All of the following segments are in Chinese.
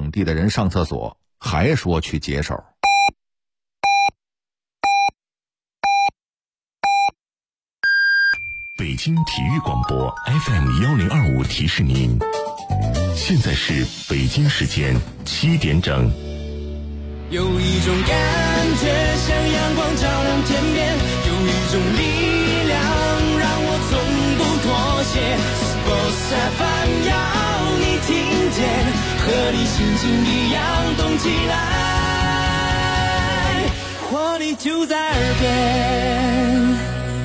场地的人上厕所，还说去解手。 北京体育广播 FM1025 提示您，现在是北京时间7点整。 有一种感觉像阳光照亮天边，有一种力量让我从不妥协。Sports FM 要你听见，和你心情一样动起来，活力就在耳边。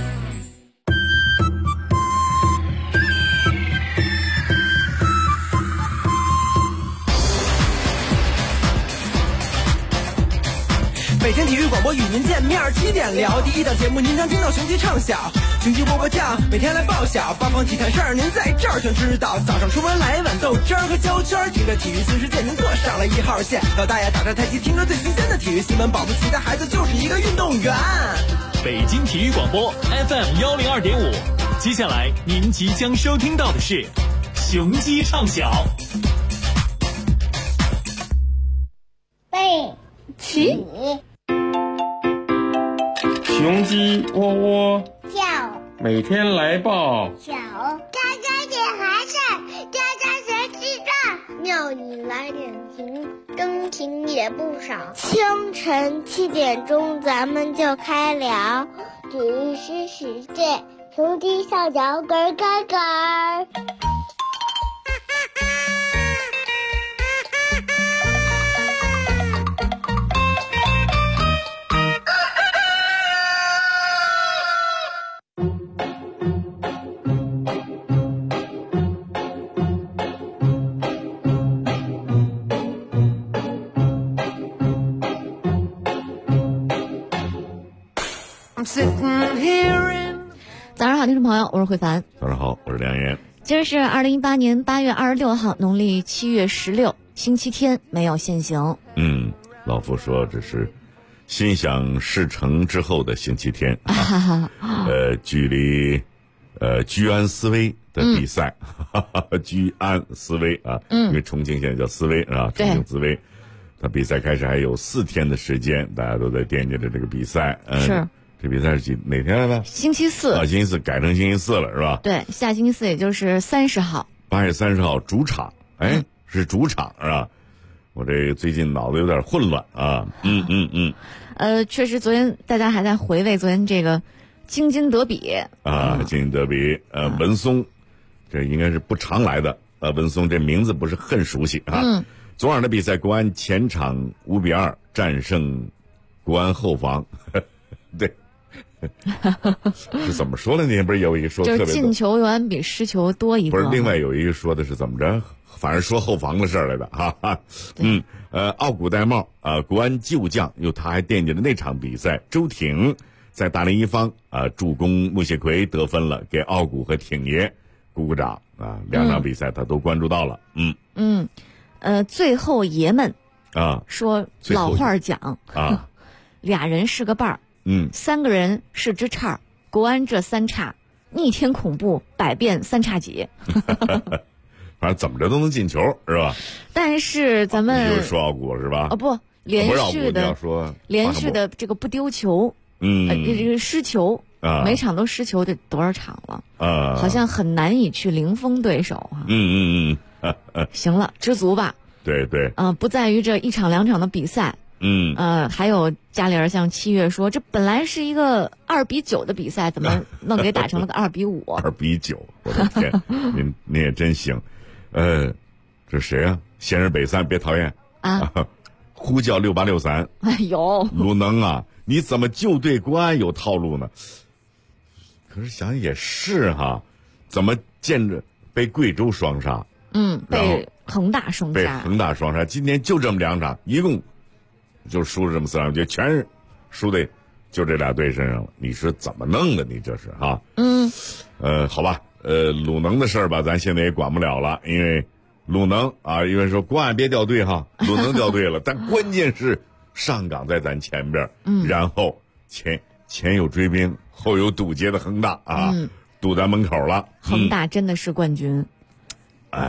北京体育广播与您见面，7点聊第一档节目，您将听到雄鸡唱晓，雄鸡啵啵叫，每天来报晓，八方体坛事儿您在这儿全知道。早上出门来一碗豆汁儿和焦圈，听着体育新世界您坐上了1号线。老大爷打着太极，听着最新鲜的体育新闻，保不齐的孩子就是一个运动员。 北京体育广播 FM102.5，接下来您即将收听到的是雄鸡唱晓。 背起雄鸡喔喔叫， 每天来报小家家点孩子，家家学记账，庙里来点情，真情也不少。清晨7点钟，咱们就开聊体育新世界，雄鸡上脚咯咯咯。 早上好，听众朋友，我是慧凡。 早上好，我是梁岩。 今儿是2018年8月26号，农历7月16，星期天，没有限行。 老夫说这是心想事成之后的星期天距离居安思危的比赛，居安思危啊，因为重庆现在叫思危啊，重庆思危，它比赛开始还有4天的时间，大家都在惦记着这个比赛。 是。 这比赛是哪天来的？ 星期四。 星期四改成星期四了是吧？ 对，下星期四也就是30号。 8月30号主场，是主场是吧？我这最近脑子有点混乱啊。 确实，昨天大家还在回味昨天这个京津德比啊，京津德比，文松，这应该是不常来的，文松这名字不是很熟悉啊。昨晚的比赛，国安前场5比2战胜国安后防，对。是怎么说的？那天不是有一个说特别多， 就是进球永远比失球多一个。 不是，另外有一个说的是怎么着？反正说后防的事儿来的哈。傲骨戴帽国安旧将，他还惦记着那场比赛，周挺在大连一方助攻穆谢奎得分了，给傲骨和挺爷鼓鼓掌啊。2场比赛他都关注到了。 最后爷们啊说老话讲啊， 俩人是个伴儿。3个人是只叉，国安这3叉，逆天恐怖，百变3叉戟。 反正怎么着都能进球是吧？ 但是咱们你就是说傲骨是吧？ 不，连续的这个不丢球，这个失球每场都失球，得多少场了？好像很难以去零封对手哈。行了，知足吧。 对对。 不在于这1场2场的比赛。还有家里人像7月说，这本来是一个2比9的比赛，怎么弄给打成了个2比5 ？2比9，我的天，您也真行。这谁啊？先是北三，别讨厌啊！ 呼叫6863。 哎呦， 鲁能啊，你怎么就对国安有套路呢？可是想也是哈，怎么见着被贵州双杀？ 被恒大双杀， 今天就这么2场，一共就输了这么4场，就全是输的就这俩队身上了。你是怎么弄的？你这是哈？好吧，鲁能的事儿吧，咱现在也管不了了，因为鲁能啊，因为说国安别掉队哈，鲁能掉队了，但关键是上港在咱前边，然后前有追兵，后有堵截的恒大啊，堵咱门口了。 恒大真的是冠军。 哎呀，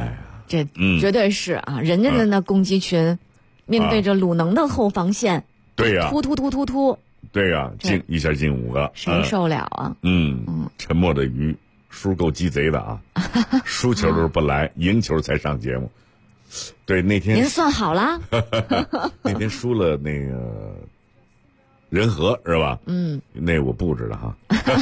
这绝对是啊，人家的那攻击群，面对着鲁能的后防线， 对呀， 突， 对呀，一下进5个， 谁受了啊？ 沉默的鱼，叔够鸡贼的啊，输球都是不来，赢球才上节目。对，那天您算好了， 那天输了那个仁和是吧？那我布置的哈。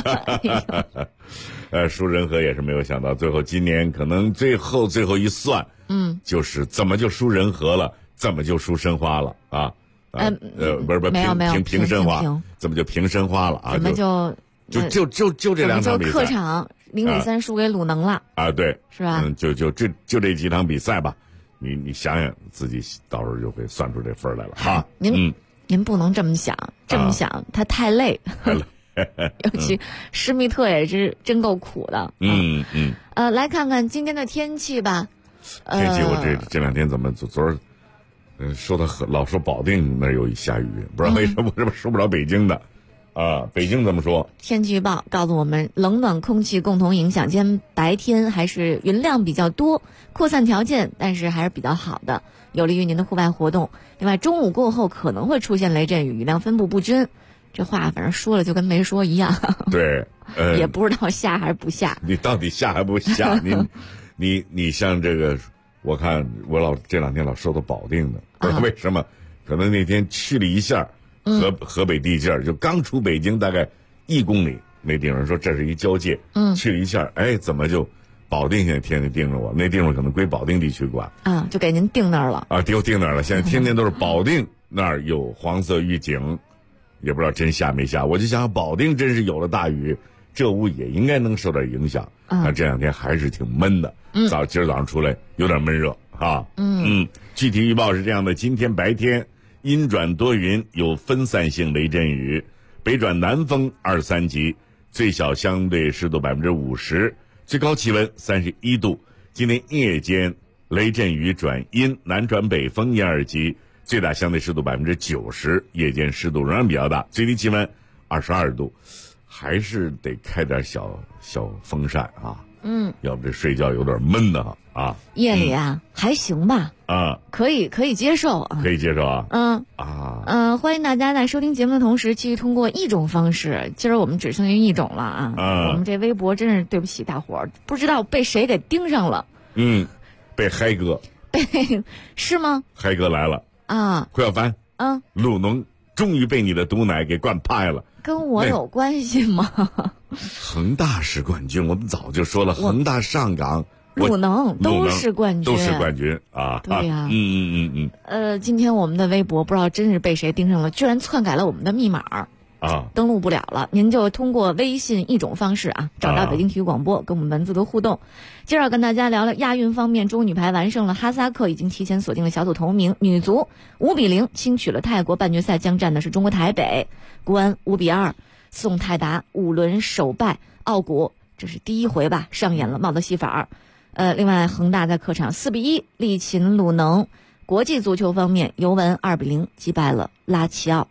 输仁和也是没有想到，最后今年可能最后一算，就是怎么就输仁和了，怎么就输申花了啊？不是平申花，怎么就平申花了啊？ 怎么就这2场比赛， 客场0-3输给鲁能了啊？对， 是吧？ 就这几场比赛吧，你想想自己到时候就会算出这分来了哈。 您不能这么想，他太累。尤其施密特也是真够苦的。来看看今天的天气吧。 天气我这2天怎么昨儿说的老说保定那儿有下雨，不知道为什么这说不着北京的啊？北京怎么说？ 天气预报告诉我们，冷暖空气共同影响，今天白天还是云量比较多，扩散条件但是还是比较好的，有利于您的户外活动。另外中午过后可能会出现雷阵雨，雨量分布不均。这话反正说了就跟没说一样。 对， 也不知道下还是不下。 你到底下还不下？你像这个，我看我这2天老收到保定的，不知道为什么，可能那天去了一下河北地界，就刚出北京大概1公里那地方，说这是一交界，去了一下，怎么就保定现在天天盯着我，那地方可能归保定地区管啊，就给您定那儿了啊，定那儿了。现在天天都是保定那儿有黄色预警。也不知道真下没下，我就想保定真是有了大雨，这屋也应该能受点影响。这2天还是挺闷的，今儿早上出来有点闷热哈。具体预报是这样的：今天白天阴转多云，有分散性雷阵雨，北转南风2-3级，最小相对湿度50%，最高气温31度。今天夜间雷阵雨转阴，南转北风1-2级。最大相对湿度90%，夜间湿度仍然比较大，最低气温22度，还是得开点小风扇啊。要不这睡觉有点闷的哈啊。 夜里还行吧啊， 可以接受啊， 可以接受啊。 欢迎大家在收听节目的同时，继续通过一种方式。今儿我们只剩下一种了啊。我们这微博真是对不起大伙儿，不知道被谁给盯上了。 被嗨哥。 是吗？ 嗨哥来了。胡小凡，鲁能终于被你的毒奶给灌派了， 跟我有关系吗？ 恒大是冠军，我们早就说了，恒大上港， 鲁能都是冠军， 都是冠军啊！ 对呀， 今天我们的微博不知道真是被谁盯上了，居然篡改了我们的密码登录不了了。您就通过微信一种方式找到北京体育广播，跟我们文字的互动。接着跟大家聊聊亚运方面，中国女排完胜了哈萨克，已经提前锁定了小组头名。女足5-0轻取了泰国，半决赛将战的是中国台北。国安5-2宋泰达5轮首败奥国，这是第1回吧，上演了帽子戏法。另外恒大在客场4-1力擒鲁能。国际足球方面，尤文2-0击败了拉齐奥。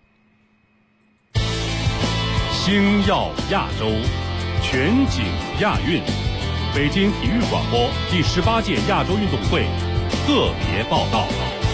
星耀亚洲，全景亚运，北京体育广播第18届亚洲运动会特别报道。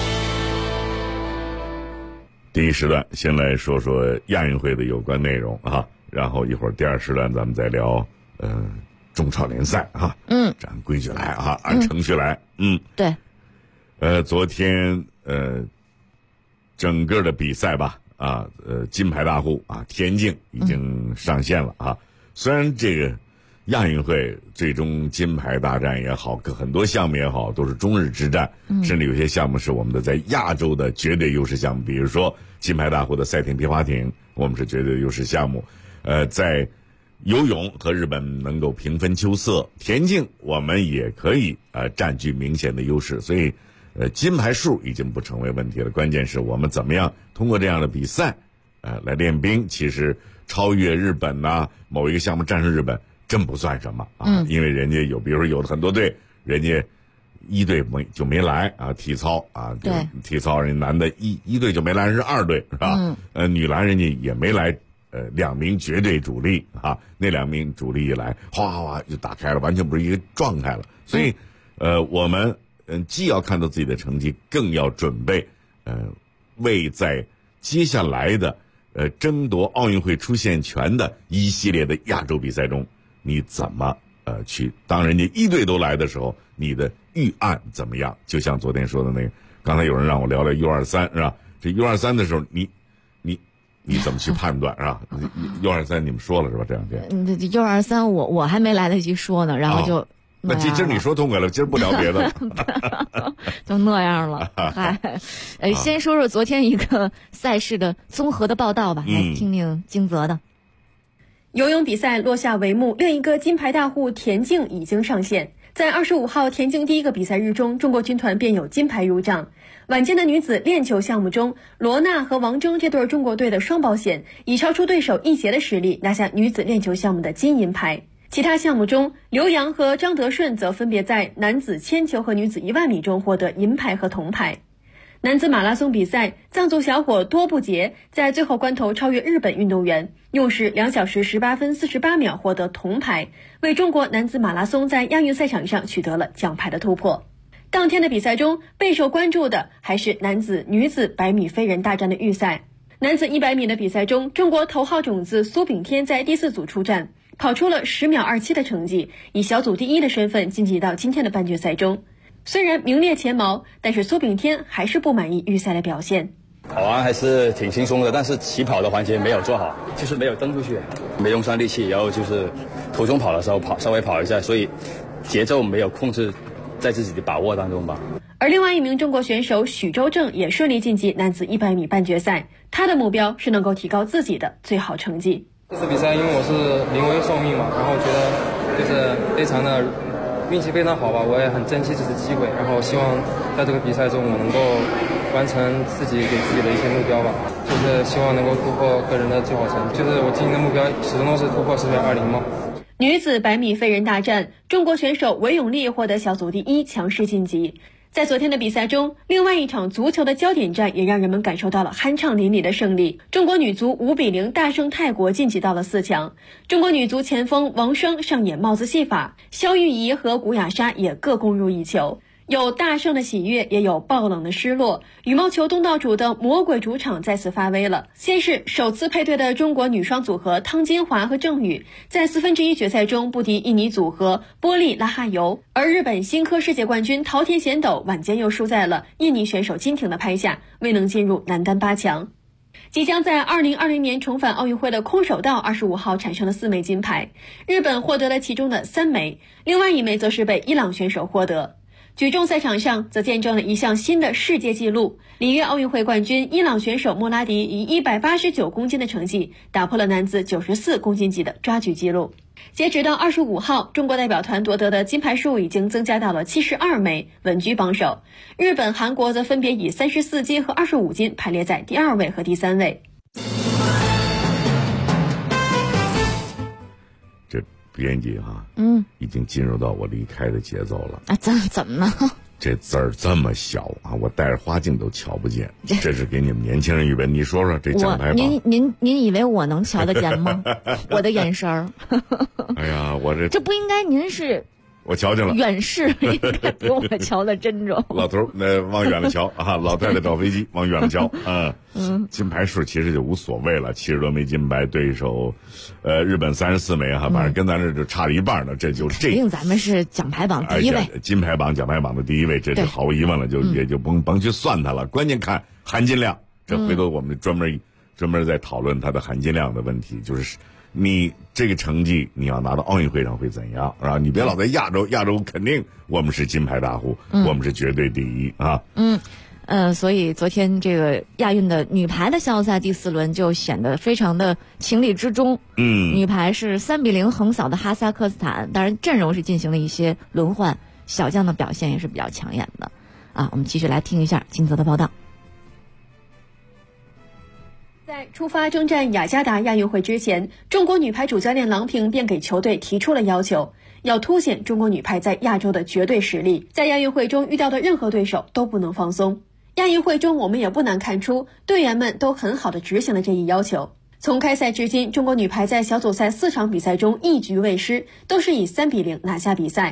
第一时段先来说说亚运会的有关内容然后一会儿第2时段咱们再聊中超联赛按规矩来按程序来对。 昨天整个的比赛吧金牌大户田径已经上线了虽然这个亚运会最终金牌大战也好，很多项目也好，都是中日之战，甚至有些项目是我们的在亚洲的绝对优势项目，比如说金牌大户的赛艇、皮划艇，我们是绝对优势项目。在游泳和日本能够平分秋色，田径我们也可以占据明显的优势，所以金牌数已经不成为问题了。关键是我们怎么样通过这样的比赛来练兵。其实超越日本某一个项目战胜日本真不算什么因为人家比如说有很多队，人家一队就没来体操就体操人男的一队就没来，人是2队是吧？女篮人家也没来，2名绝对主力那2名主力一来，哗哗就打开了，完全不是一个状态了。所以我们既要看到自己的成绩，更要准备为在接下来的争夺奥运会出线权的一系列的亚洲比赛中，你怎么去当人家一队都来的时候，你的预案怎么样？就像昨天说的那个，刚才有人让我聊聊 U23 是吧？这 U23 的时候，你怎么去判断是吧？U23 你们说了是吧？这两天 U23我还没来得及说呢，然后就。 那今儿你说痛快了，今儿不聊别的了， 就那样了。嗨，先说说昨天一个赛事的综合的报道吧，来听听金泽的。 游泳比赛落下帷幕，另一个金牌大户田径已经上线。在25号田径第一个比赛日中，中国军团便有金牌入账。晚间的女子链球项目中，罗娜和王铮这对中国队的双保险以超出对手一截的实力拿下女子链球项目的金银牌。其他项目中，刘洋和张德顺则分别在男子铅球和女子10000米中获得银牌和铜牌。男子马拉松比赛，藏族小伙多布杰在最后关头超越日本运动员，用时2小时18分48秒获得铜牌，为中国男子马拉松在亚运赛场上取得了奖牌的突破。当天的比赛中，备受关注的还是男子、女子100米飞人大战的预赛。男子100米的比赛中，中国头号种子苏炳添在第4组出战，跑出了10秒27的成绩，以小组第1的身份晋级到今天的半决赛中。虽然名列前茅，但是苏炳添还是不满意预赛的表现。 跑完还是挺轻松的，但是起跑的环节没有做好，就是没有蹬出去，没用上力气，然后就是途中跑的时候稍微跑一下，所以节奏没有控制在自己的把握当中吧。 而另外一名中国选手许周正也顺利晋级男子100米半决赛，他的目标是能够提高自己的最好成绩。 这次比赛因为我是临危受命嘛，然后觉得就是非常的运气非常好吧，我也很珍惜这次机会，然后希望在这个比赛中我能够完成自己给自己的一些目标吧，就是希望能够突破个人的最好成绩，就是我今年的目标始终都是突破10秒20嘛。 女子100米飞人大战，中国选手韦永丽获得小组第1，强势晋级。在昨天的比赛中，另外一场足球的焦点战也让人们感受到了酣畅淋漓的胜利。中国女足5-0大胜泰国，晋级到了4强。中国女足前锋王霜上演帽子戏法，肖玉怡和古雅莎也各攻入1球。有大胜的喜悦，也有爆冷的失落。羽毛球东道主的魔鬼主场再次发威了。先是首次配对的中国女双组合汤金华和郑宇，在1/4决赛中不敌印尼组合波利拉哈尤，而日本新科世界冠军桃田贤斗晚间又输在了印尼选手金廷的拍下，未能进入男单8强。即将在2020年重返奥运会的空手道25号产生了4枚金牌，日本获得了其中的3枚，另外1枚则是被伊朗选手获得。举重赛场上则见证了一项新的世界纪录，里约奥运会冠军伊朗选手莫拉迪以189公斤的成绩打破了男子94公斤级的抓举纪录。截止到25号，中国代表团夺得的金牌数已经增加到了72枚，稳居榜首。日本、韩国则分别以34金和25金排列在第2位和第3位。 编辑哈，已经进入到我离开的节奏了。 啊，怎么呢？ 这字儿这么小啊，我带着花镜都瞧不见。这是给你们年轻人预备。你说说这奖牌榜， 您以为我能瞧得见吗？我的眼神儿。 哎呀，我这不应该，您是。 我瞧见了， 远视应该比我瞧得真重。 老头那往远了瞧啊，老太太找飞机往远了瞧。金牌数其实就无所谓了，70多枚金牌，对手，日本34枚哈，反正跟咱这就差了一半呢。这就这， 肯定咱们是奖牌榜第1位， 金牌榜、奖牌榜的第1位，这是毫无疑问了，也就甭去算它了。关键看含金量，这回头我们专门在讨论它的含金量的问题，就是你这个成绩你要拿到奥运会上会怎样啊？你别老在亚洲肯定我们是金牌大户，我们是绝对第1啊。 所以昨天这个亚运的女排的小组赛第4轮就显得非常的情理之中。女排是3-0横扫的哈萨克斯坦，当然阵容是进行了一些轮换，小将的表现也是比较抢眼的啊。我们继续来听一下金泽的报道。 在出发征战雅加达亚运会之前，中国女排主教练郎平便给球队提出了要求，要凸显中国女排在亚洲的绝对实力，在亚运会中遇到的任何对手都不能放松。亚运会中我们也不难看出，队员们都很好地执行了这一要求。从开赛至今，中国女排在小组赛4场比赛中1局未失，都是以3-0拿下比赛。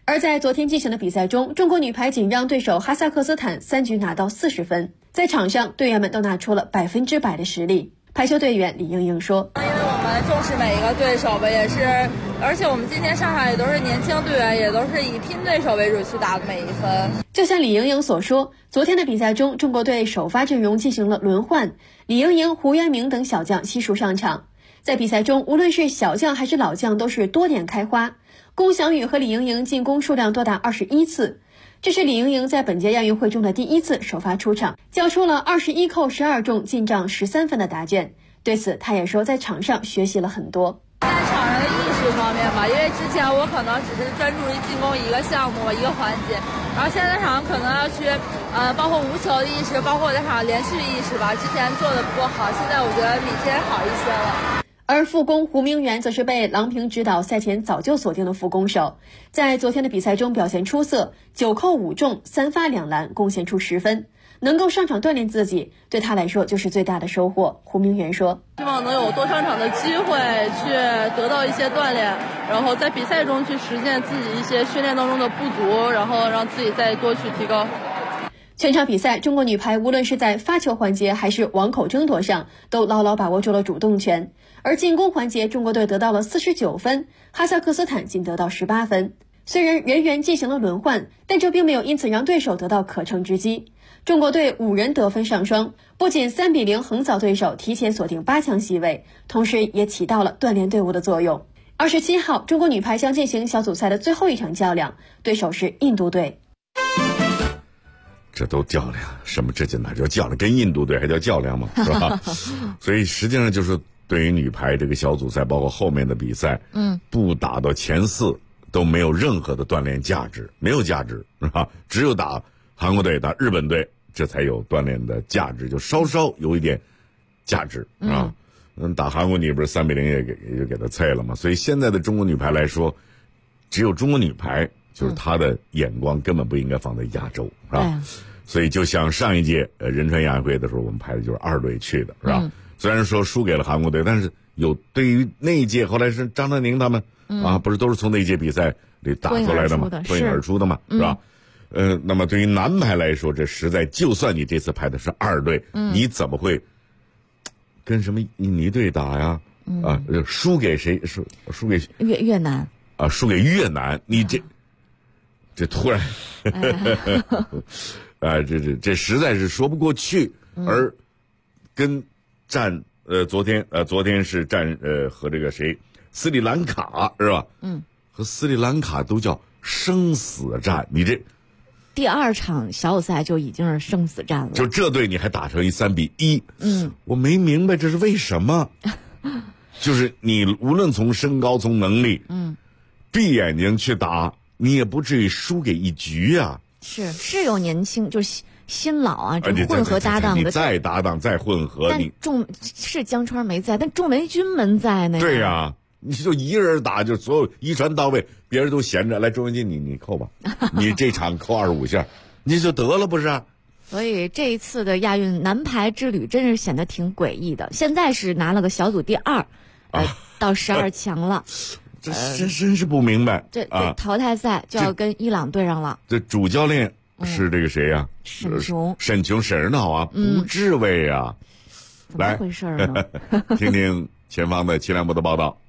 而在昨天进行的比赛中，中国女排仅让对手哈萨克斯坦3局拿到40分，在场上队员们都拿出了100%的实力。排球队员李盈莹说：“ 因为我们重视每一个对手吧，也是，而且我们今天上场也都是年轻队员，也都是以拼对手为主去打的每一分。” 就像李盈莹所说，昨天的比赛中，中国队首发阵容进行了轮换，李盈莹、胡彦明等小将悉数上场。在比赛中，无论是小将还是老将，都是多点开花。龚翔宇和李盈莹进攻数量多达21次，这是李盈莹在本届亚运会中的第一次首发出场，交出了21扣12中，进账13分的答卷。对此，她也说在场上学习了很多。 在场上的意识方面吧，因为之前我可能只是专注于进攻一个项目一个环节，然后现在场上可能要去包括无球的意识，包括在场上连续意识吧，之前做的不够好，现在我觉得比之前好一些了。 而副攻胡明远则是被郎平指导赛前早就锁定的副攻手，在昨天的比赛中表现出色，9扣5中，3发2篮，贡献出10分。能够上场锻炼自己，对他来说就是最大的收获。胡明远说：“ 希望能有多上场的机会，去得到一些锻炼，然后在比赛中去实现自己一些训练当中的不足，然后让自己再多去提高。” 全场比赛，中国女排无论是在发球环节还是网口争夺上，都牢牢把握住了主动权。而进攻环节，中国队得到了49分，哈萨克斯坦仅得到18分。虽然人员进行了轮换，但这并没有因此让对手得到可乘之机。中国队5人得分上双，不仅3-0横扫对手，提前锁定8强席位，同时也起到了锻炼队伍的作用。27号，中国女排将进行小组赛的最后一场较量，对手是印度队。 这都较量，什么这哪叫较量？跟印度队还叫较量吗？是吧？所以实际上就是对于女排这个小组赛，包括后面的比赛，不打到前4都没有任何的锻炼价值，没有价值，是吧？只有打韩国队、打日本队，这才有锻炼的价值，就稍稍有一点价值啊。打韩国你不是3-0也给他菜了吗？所以现在的中国女排来说，只有中国女排就是她的眼光根本不应该放在亚洲，是吧？所以就像上一届仁川亚运会的时候，我们排的就是2队去的，是吧？虽然说输给了韩国队，但是对于那一届后来是张镇宁他们不是都是从那一届比赛里打出来的吗？脱颖而出的嘛，是吧？那么对于男排来说，这实在就算你这次排的是2队，你怎么会跟什么印尼队打呀？输给谁？输给越南啊？输给越南？你这突然，这实在是说不过去。而跟昨天是战和这个谁斯里兰卡是吧？和斯里兰卡都叫生死战，你这第2场小组赛就已经是生死战了。 就这队你还打成3-1，我没明白这是为什么。就是你无论从身高从能力，闭眼睛去打，你也不至于输给一局啊。 是有年轻就是新老啊，这混合搭档的。 你再搭档再混合， 是江川没在，但仲维军们在呢。 对呀，你就一个人打，就所有一传到位，别人都闲着。来，仲维军你扣吧，你这场扣25下，你就得了不是？ 所以这一次的亚运男排之旅真是显得挺诡异的。现在是拿了个小组第2，到12强了。 这真是不明白。 这淘汰赛就要跟伊朗对上了。 这主教练是这个谁呀？沈琼沈指导啊，不至位啊。 怎么回事呢？ 听听前方的齐良博的报道。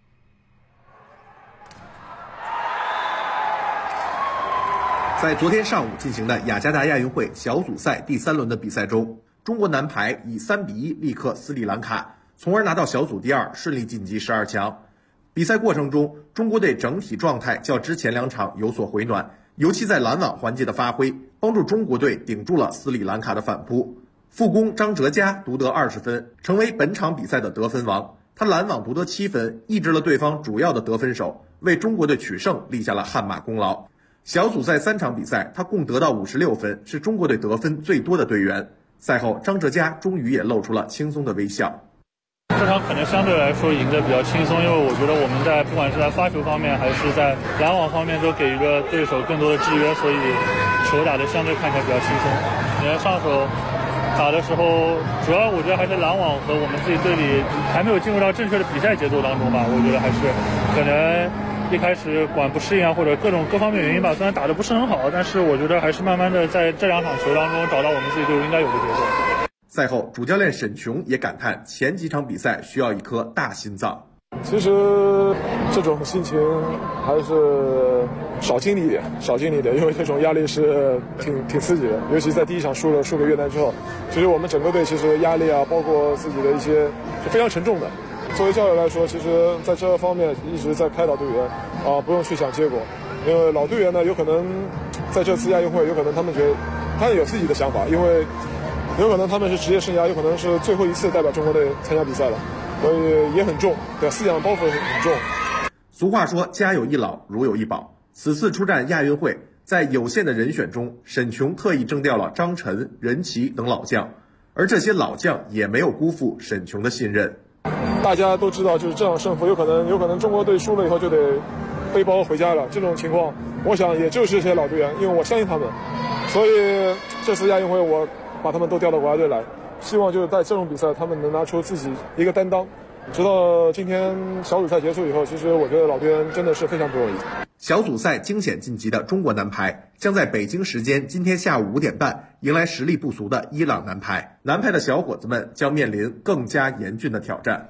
在昨天上午进行的雅加达亚运会小组赛第3轮的比赛中，中国男排以3-1力克斯里兰卡，从而拿到小组第2，顺利晋级12强。比赛过程中，中国队整体状态较之前2场有所回暖，尤其在拦网环节的发挥，帮助中国队顶住了斯里兰卡的反扑。副攻张哲嘉独得20分，成为本场比赛的得分王。他拦网独得7分，抑制了对方主要的得分手，为中国队取胜立下了汗马功劳。小组赛3场比赛，他共得到56分，是中国队得分最多的队员。赛后，张哲嘉终于也露出了轻松的微笑。 这场可能相对来说赢得比较轻松，因为我觉得我们在不管是在发球方面还是在拦网方面都给予了对手更多的制约，所以球打得相对看起来比较轻松。你看上手打的时候，主要我觉得还是拦网和我们自己队里还没有进入到正确的比赛节奏当中吧。我觉得还是可能一开始管不适应啊，或者各方面原因吧，虽然打得不是很好，但是我觉得还是慢慢的在这2场球当中找到我们自己队伍应该有的节奏。 赛后，主教练沈琼也感叹前几场比赛需要一颗大心脏。 其实这种心情还是少经历一点，因为这种压力是挺刺激的，尤其在第一场输给越南之后，其实我们整个队其实压力啊，包括自己的一些是非常沉重的。作为教练来说，其实在这方面一直在开导队员啊，不用去想结果，因为老队员呢，有可能在这次亚运会，有可能他们有自己的想法，因为有可能他们是职业生涯，有可能是最后一次代表中国队参加比赛了，所以也很重，对，思想包袱很重。 俗话说，家有一老，如有一宝。此次出战亚运会，在有限的人选中，沈琼特意征调了张晨、任琦等老将，而这些老将也没有辜负沈琼的信任。 大家都知道，就是这场胜负有可能中国队输了以后就得背包回家了。这种情况，我想也就是这些老队员，因为我相信他们，所以这次亚运会我把他们都调到国家队来，希望就是在这种比赛他们能拿出自己一个担当。直到今天小组赛结束以后，其实我觉得老队员真的是非常不容易。 小组赛惊险晋级的中国男排将在北京时间今天下午5点半迎来实力不俗的伊朗男排。男排的小伙子们将面临更加严峻的挑战。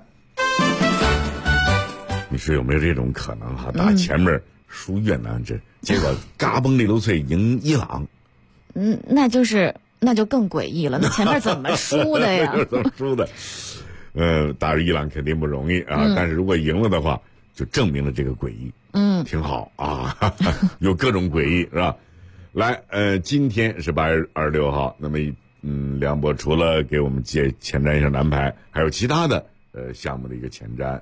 你说有没有这种可能哈？打前面输越南，结果嘎嘣利流脆赢伊朗， 那就更诡异了。那前面怎么输的呀？ 怎么输的？打伊朗肯定不容易啊，但是如果赢了的话，就证明了这个诡异。挺好啊，有各种诡异是吧？来，今天是8月26号，那么梁博除了给我们前瞻一下男排，还有其他的项目的一个前瞻。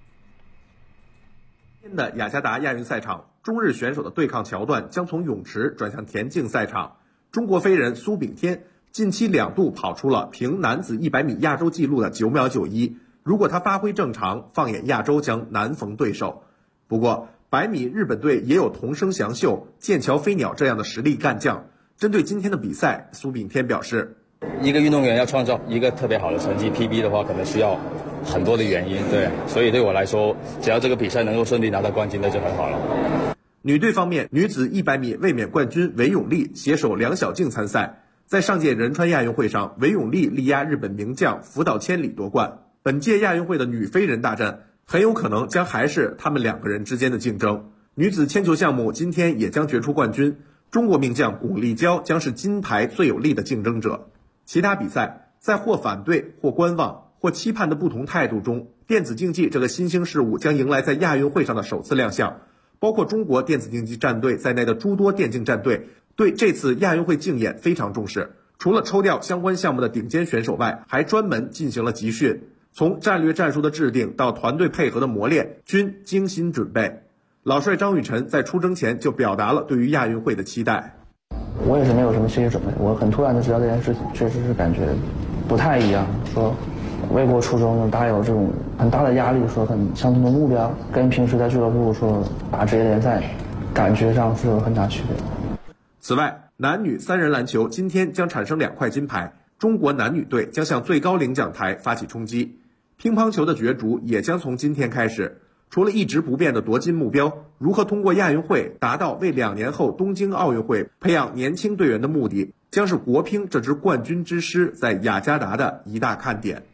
今天的雅加达亚运赛场，中日选手的对抗桥段将从泳池转向田径赛场。中国飞人苏炳添近期2度跑出了平男子100米亚洲纪录的9秒91，如果他发挥正常，放眼亚洲将难逢对手。不过100米日本队也有桐生祥秀、剑桥飞鸟这样的实力干将。针对今天的比赛，苏炳添表示， 一个运动员要创造一个特别好的成绩 PB 的话，可能需要很多的原因，对，所以对我来说，只要这个比赛能够顺利拿到冠军，那就很好了。 女队方面，女子100米卫冕冠军韦永丽携手梁晓静参赛。在上届仁川亚运会上，韦永丽力压日本名将福岛千里夺冠。本届亚运会的女飞人大战很有可能将还是他们2个人之间的竞争。女子铅球项目今天也将决出冠军，中国名将巩立姣将是金牌最有力的竞争者。其他比赛在或反对、或观望、或期盼的不同态度中，电子竞技这个新兴事物将迎来在亚运会上的首次亮相。包括中国电子竞技战队在内的诸多电竞战队对这次亚运会竞演非常重视，除了抽调相关项目的顶尖选手外，还专门进行了集训，从战略战术的制定到团队配合的磨练，均精心准备。老帅张雨晨在出征前就表达了对于亚运会的期待。 我也是没有什么心理准备，我很突然的知道这件事情，确实是感觉不太一样。说为国出征，大家有这种很大的压力，说很相同的目标，跟平时在俱乐部说打职业联赛，感觉上是有很大区别。 此外，男女3人篮球今天将产生2块金牌，中国男女队将向最高领奖台发起冲击。乒乓球的角逐也将从今天开始。除了一直不变的夺金目标，如何通过亚运会达到为2年后东京奥运会培养年轻队员的目的，将是国乒这支冠军之师在雅加达的一大看点。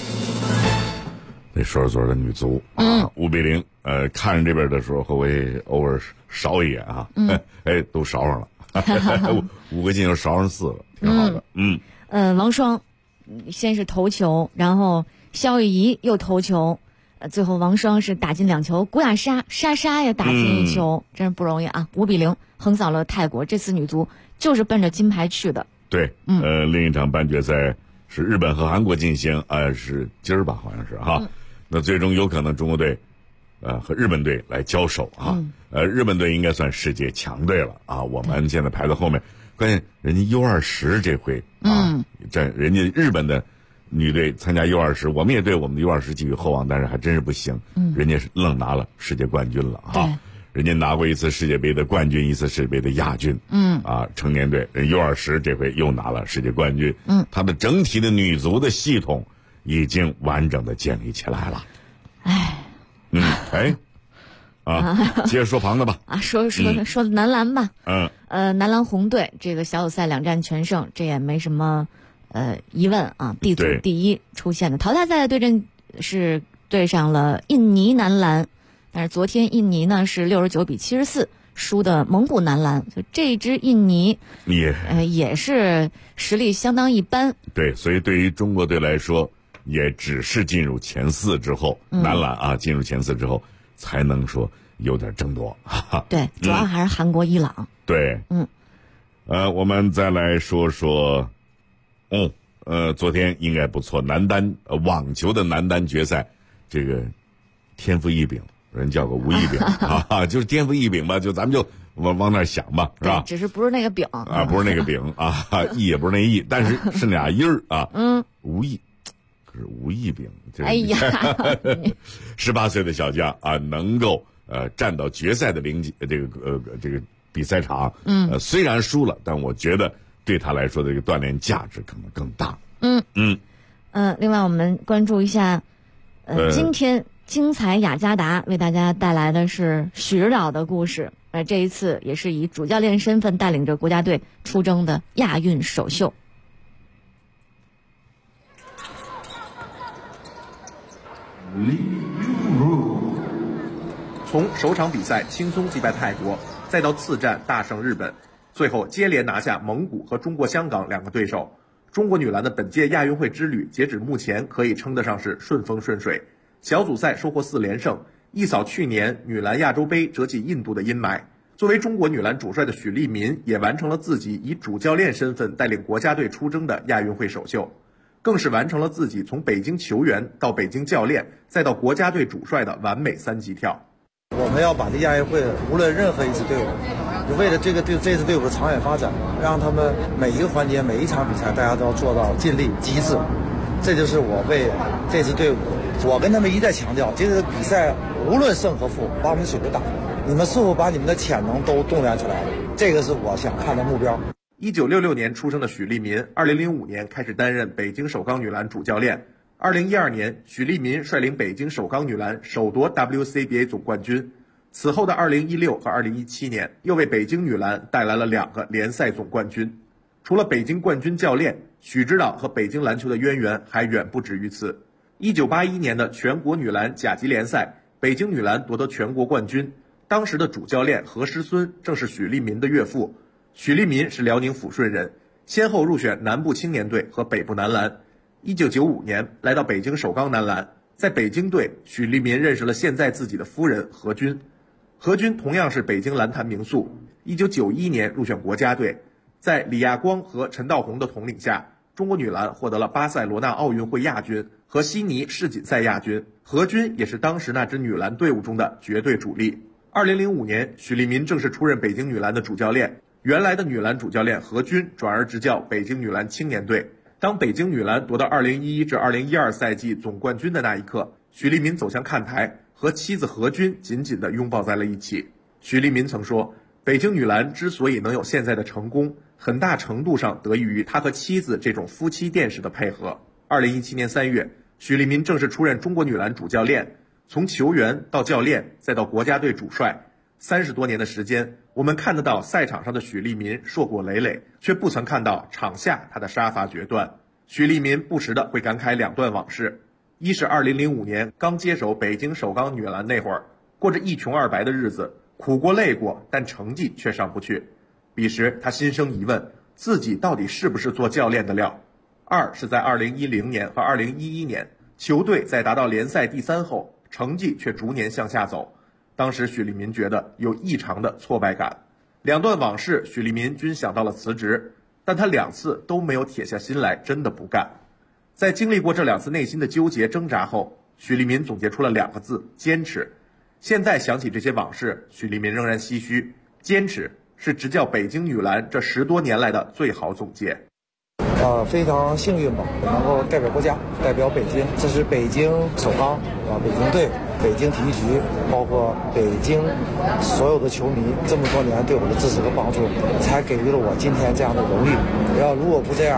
那说说昨儿的女足啊，5-0，看着这边的时候会偶尔少一眼啊，都勺上了，5个进球勺上4了，挺好的。 王霜先是头球，然后肖雨怡又头球。最后王霜是打进2球，古雅莎也打进1球，真是不容易啊！5-0横扫了泰国，这次女足就是奔着金牌去的。 对，另一场半决赛是日本和韩国进行，是今儿吧，好像是哈。那最终有可能中国队，和日本队来交手啊。日本队应该算世界强队了啊，我们现在排在后面，关键人家 U20这回啊，这人家日本的女队参加 U20， 我们也对我们的 U20寄予厚望，但是还真是不行，人家是愣拿了世界冠军了哈。人家拿过1次世界杯的冠军，1次世界杯的亚军，成年队人 U20这回又拿了世界冠军，他的整体的女足的系统已经完整的建立起来了。 接着说旁的吧。 说男篮吧。男篮红队这个小组赛2战全胜，这也没什么疑问啊。B 组第一出现的淘汰赛的对阵是对上了印尼男篮，但是昨天印尼呢是69-74输的蒙古男篮，所以这支印尼也是实力相当一般。 对，所以对于中国队来说，也只是进入前4之后，男篮进入前4之后才能说有点争夺。 对，主要还是韩国、伊朗。 对，我们再来说说，昨天应该不错，男单网球的男单决赛，这个天赋异禀。人叫个吴异禀就是天赋异禀吧，就咱们就往那想吧，是吧？ 只是不是那个饼不是那个饼异也不是那异，但是是俩音儿吴异，可是吴异禀， 哎呀 ，18岁的小将能够站到决赛的这个比赛场，虽然输了，但我觉得对他来说的这个锻炼价值可能更大。 另外我们关注一下，今天。精彩雅加达为大家带来的是许指导的故事，这一次也是以主教练身份带领着国家队出征的亚运首秀。 从首场比赛轻松击败泰国，再到次战大胜日本，最后接连拿下蒙古和中国香港2个对手，中国女篮的本届亚运会之旅截止目前可以称得上是顺风顺水。小组赛收获4连胜，一扫去年女篮亚洲杯折戟印度的阴霾。作为中国女篮主帅的许利民也完成了自己以主教练身份带领国家队出征的亚运会首秀，更是完成了自己从北京球员到北京教练再到国家队主帅的完美3级跳。 我们要把这亚运会无论任何一支队伍，为了这支队伍的长远发展，让他们每一个环节每一场比赛大家都要做到尽力极致，这就是我为这支队伍。我跟他们一再强调，这个比赛无论胜和负，把我们的水都打，你们是否把你们的潜能都动员出来了？这个是我想看的目标。 1966年出生的许利民，2005年开始担任北京首钢女篮主教练。2012年，许利民率领北京首钢女篮首夺 WCBA 总冠军。此后的2016和2017年，又为北京女篮带来了2个联赛总冠军。除了北京冠军教练，许指导和北京篮球的渊源还远不止于此。1981年的全国女篮甲级联赛，北京女篮夺得全国冠军。当时的主教练何师孙正是许利民的岳父。许利民是辽宁抚顺人，先后入选南部青年队和北部男篮。1995年来到北京首钢男篮，在北京队，许利民认识了现在自己的夫人何军。何军同样是北京篮坛名宿。1991年入选国家队，在李亚光和陈道宏的统领下，中国女篮获得了巴塞罗那奥运会亚军和悉尼世锦赛亚军，何军也是当时那支女篮队伍中的绝对主力。2005年，许利民正式出任北京女篮的主教练，原来的女篮主教练何军转而执教北京女篮青年队。当北京女篮夺到2011至2012赛季总冠军的那一刻，许利民走向看台，和妻子何军紧紧地拥抱在了一起。许利民曾说，北京女篮之所以能有现在的成功，很大程度上得益于他和妻子这种夫妻店式的配合。2017年3月，许利民正式出任中国女篮主教练，从球员到教练再到国家队主帅，30多年的时间，我们看得到赛场上的许利民硕果累累，却不曾看到场下他的杀伐决断。许利民不时的会感慨2段往事，一是2005年刚接手北京首钢女篮那会儿，过着一穷二白的日子，苦过累过，但成绩却上不去。彼时他心生疑问，自己到底是不是做教练的料。二是在2010年和2011年，球队在达到联赛第3后，成绩却逐年向下走。当时许利民觉得有异常的挫败感，2段往事许利民均想到了辞职，但他2次都没有铁下心来，真的不干。在经历过这2次内心的纠结挣扎后，许利民总结出了2个字：坚持。现在想起这些往事，许利民仍然唏嘘，坚持是执教北京女篮这10多年来的最好总结。 非常幸运吧，能够代表国家，代表北京。这是北京首钢北京队、北京体育局，包括北京所有的球迷这么多年对我的支持和帮助，才给予了我今天这样的荣誉。如果不这样，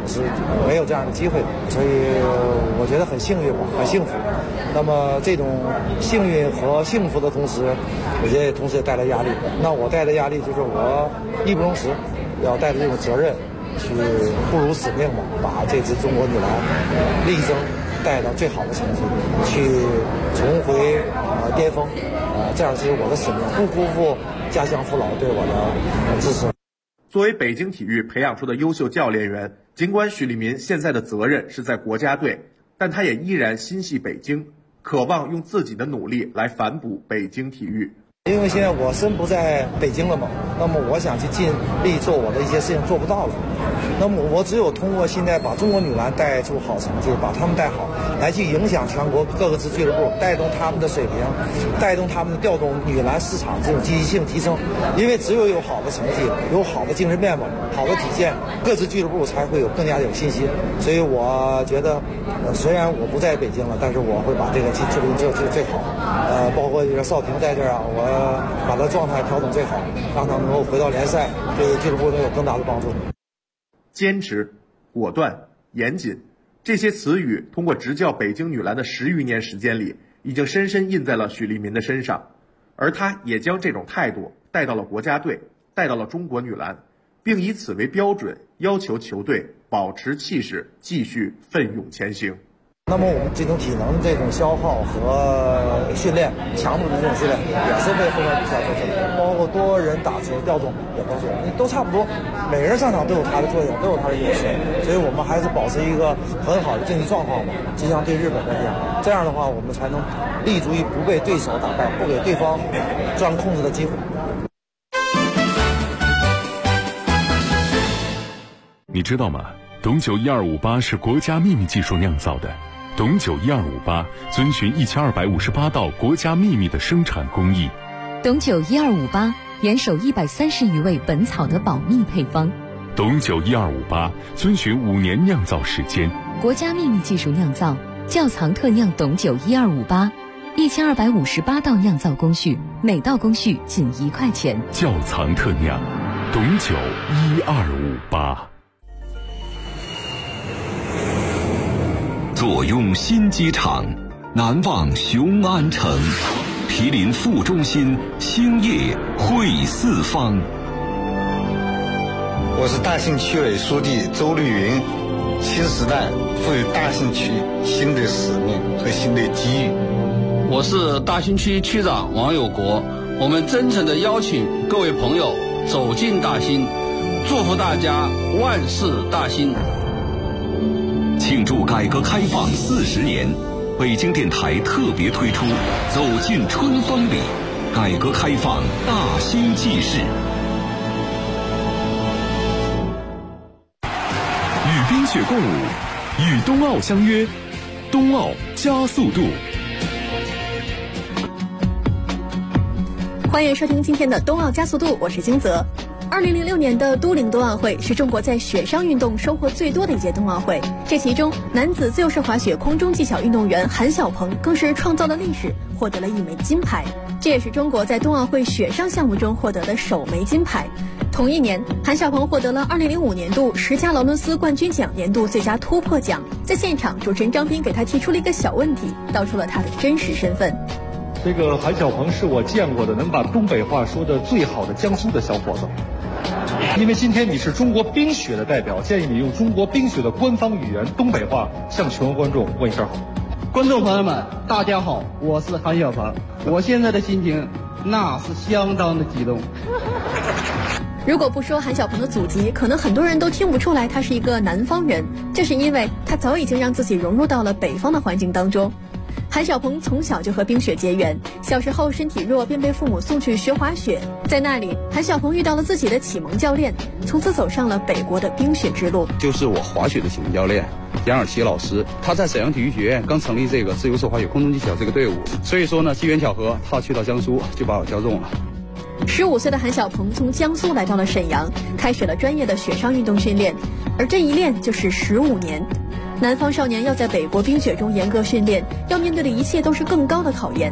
是没有这样的机会，所以我觉得很幸运吧，很幸福。那么这种幸运和幸福的同时，我觉得同时也带来压力。那我带的压力就是我义不容辞，要带着这种责任去不辱使命嘛，把这支中国女篮力争带到最好的成绩，去重回巅峰，这样是我的使命，不辜负家乡父老对我的支持。 作为北京体育培养出的优秀教练员，尽管许利民现在的责任是在国家队，但他也依然心系北京，渴望用自己的努力来反哺北京体育。 因为现在我身不在北京了嘛，那么我想去尽力做我的一些事情做不到了，那么我只有通过现在把中国女篮带出好成绩，把他们带好，来去影响全国各个支俱乐部，带动他们的水平，带动他们的调动女篮市场这种积极性提升。因为只有有好的成绩，有好的精神面貌，好的体现，各支俱乐部才会有更加有信心。所以我觉得，虽然我不在北京了，但是我会把这个去做最好。包括这个邵婷在这儿啊，我把他状态调整最好，让他能够回到联赛，对俱乐部能有更大的帮助。 坚持、果断、严谨，这些词语通过执教北京女篮的10余年时间里，已经深深印在了许利民的身上，而他也将这种态度带到了国家队，带到了中国女篮，并以此为标准，要求球队保持气势，继续奋勇前行。 那么我们这种体能这种消耗和训练，强度的这种训练，也是为后面比赛做准备，包括多人打球调动也都差不多，每个人上场都有他的作用，都有他的优势，所以我们还是保持一个很好的竞技状况吧，就像对日本那样，这样的话我们才能立足于不被对手打败，不给对方钻空子的机会。 你知道吗？董酒1258是国家秘密技术酿造的。董酒1258遵循1258道国家秘密的生产工艺。 董酒1258严守130余位本草的保密配方。 董酒1258遵循5年酿造时间， 国家秘密技术酿造，窖藏特酿董酒1258，1258道酿造工序，每道工序仅1块钱。 窖藏特酿，董酒1258。 坐拥新机场，南望雄安城，毗邻副中心，兴业汇四方。 我是大兴区委书记周绿云，新时代赋予大兴区新的使命和新的机遇。 我是大兴区区长王有国，我们真诚地邀请各位朋友走进大兴，祝福大家万事大兴。 庆祝改革开放40年，北京电台特别推出《走进春风里》，改革开放大兴纪事。 与冰雪共舞，与冬奥相约，冬奥加速度。 欢迎收听今天的冬奥加速度，我是金泽。2006年的都灵冬奥会是中国在雪上运动收获最多的一届冬奥会，这其中男子自由式滑雪空中技巧运动员韩晓鹏更是创造了历史，获得了1枚金牌，这也是中国在冬奥会雪上项目中获得的首枚金牌。同一年，韩晓鹏获得了2005年度10佳劳伦斯冠军奖年度最佳突破奖。在现场，主持人张斌给他提出了一个小问题，道出了他的真实身份。 这个韩晓鹏是我见过的能把东北话说得最好的江苏的小伙子。因为今天你是中国冰雪的代表，建议你用中国冰雪的官方语言东北话向全国观众问一声好。 观众朋友们，大家好，我是韩晓鹏，我现在的心情那是相当的激动。 如果不说韩晓鹏的祖籍，可能很多人都听不出来他是一个南方人，这是因为他早已经让自己融入到了北方的环境当中。韩晓鹏从小就和冰雪结缘，小时候身体弱，便被父母送去学滑雪。在那里，韩晓鹏遇到了自己的启蒙教练，从此走上了北国的冰雪之路。 就是我滑雪的启蒙教练杨尔奇老师，他在沈阳体育学院刚成立这个自由式滑雪空中技巧这个队伍，所以说呢，机缘巧合，他去到江苏就把我挑中了。 15岁的韩晓鹏从江苏来到了沈阳，开始了专业的雪上运动训练，而这一练就是15年。南方少年要在北国冰雪中严格训练，要面对的一切都是更高的考验。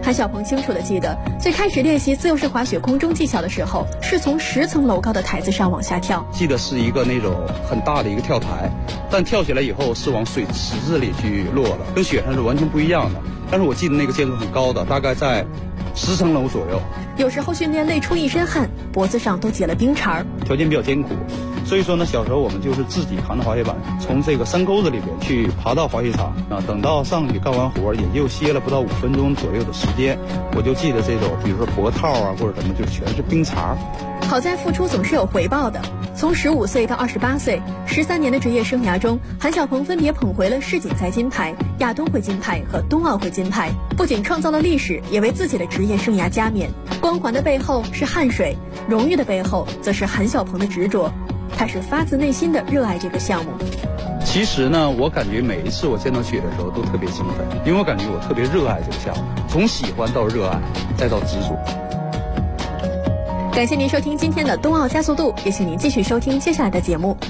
韩晓鹏清楚地记得，最开始练习自由式滑雪空中技巧的时候，是从10层楼高的台子上往下跳。 记得是一个那种很大的一个跳台，但跳起来以后是往水池子里去落的，跟雪上是完全不一样的。但是我记得那个建筑很高的，大概在10层楼左右。 有时候训练累出一身汗，脖子上都结了冰碴。 条件比较艰苦，所以说呢，小时候我们就是自己扛着滑雪板，从这个山沟子里边去爬到滑雪场啊。等到上去干完活，也就歇了不到5分钟左右的时间，我就记得这种，比如说脖套啊或者什么，就全是冰碴。 好在付出总是有回报的。从15岁到28岁，13年的职业生涯中，韩晓鹏分别捧回了世锦赛金牌、亚冬会金牌和冬奥会金牌，不仅创造了历史，也为自己的职业生涯加冕。光环的背后是汗水，荣誉的背后则是韩晓鹏的执着。他是发自内心的热爱这个项目。 其实呢，我感觉每一次我见到雪的时候都特别兴奋，因为我感觉我特别热爱这个项目，从喜欢到热爱，再到执着。 感谢您收听今天的冬奥加速度，也请您继续收听接下来的节目。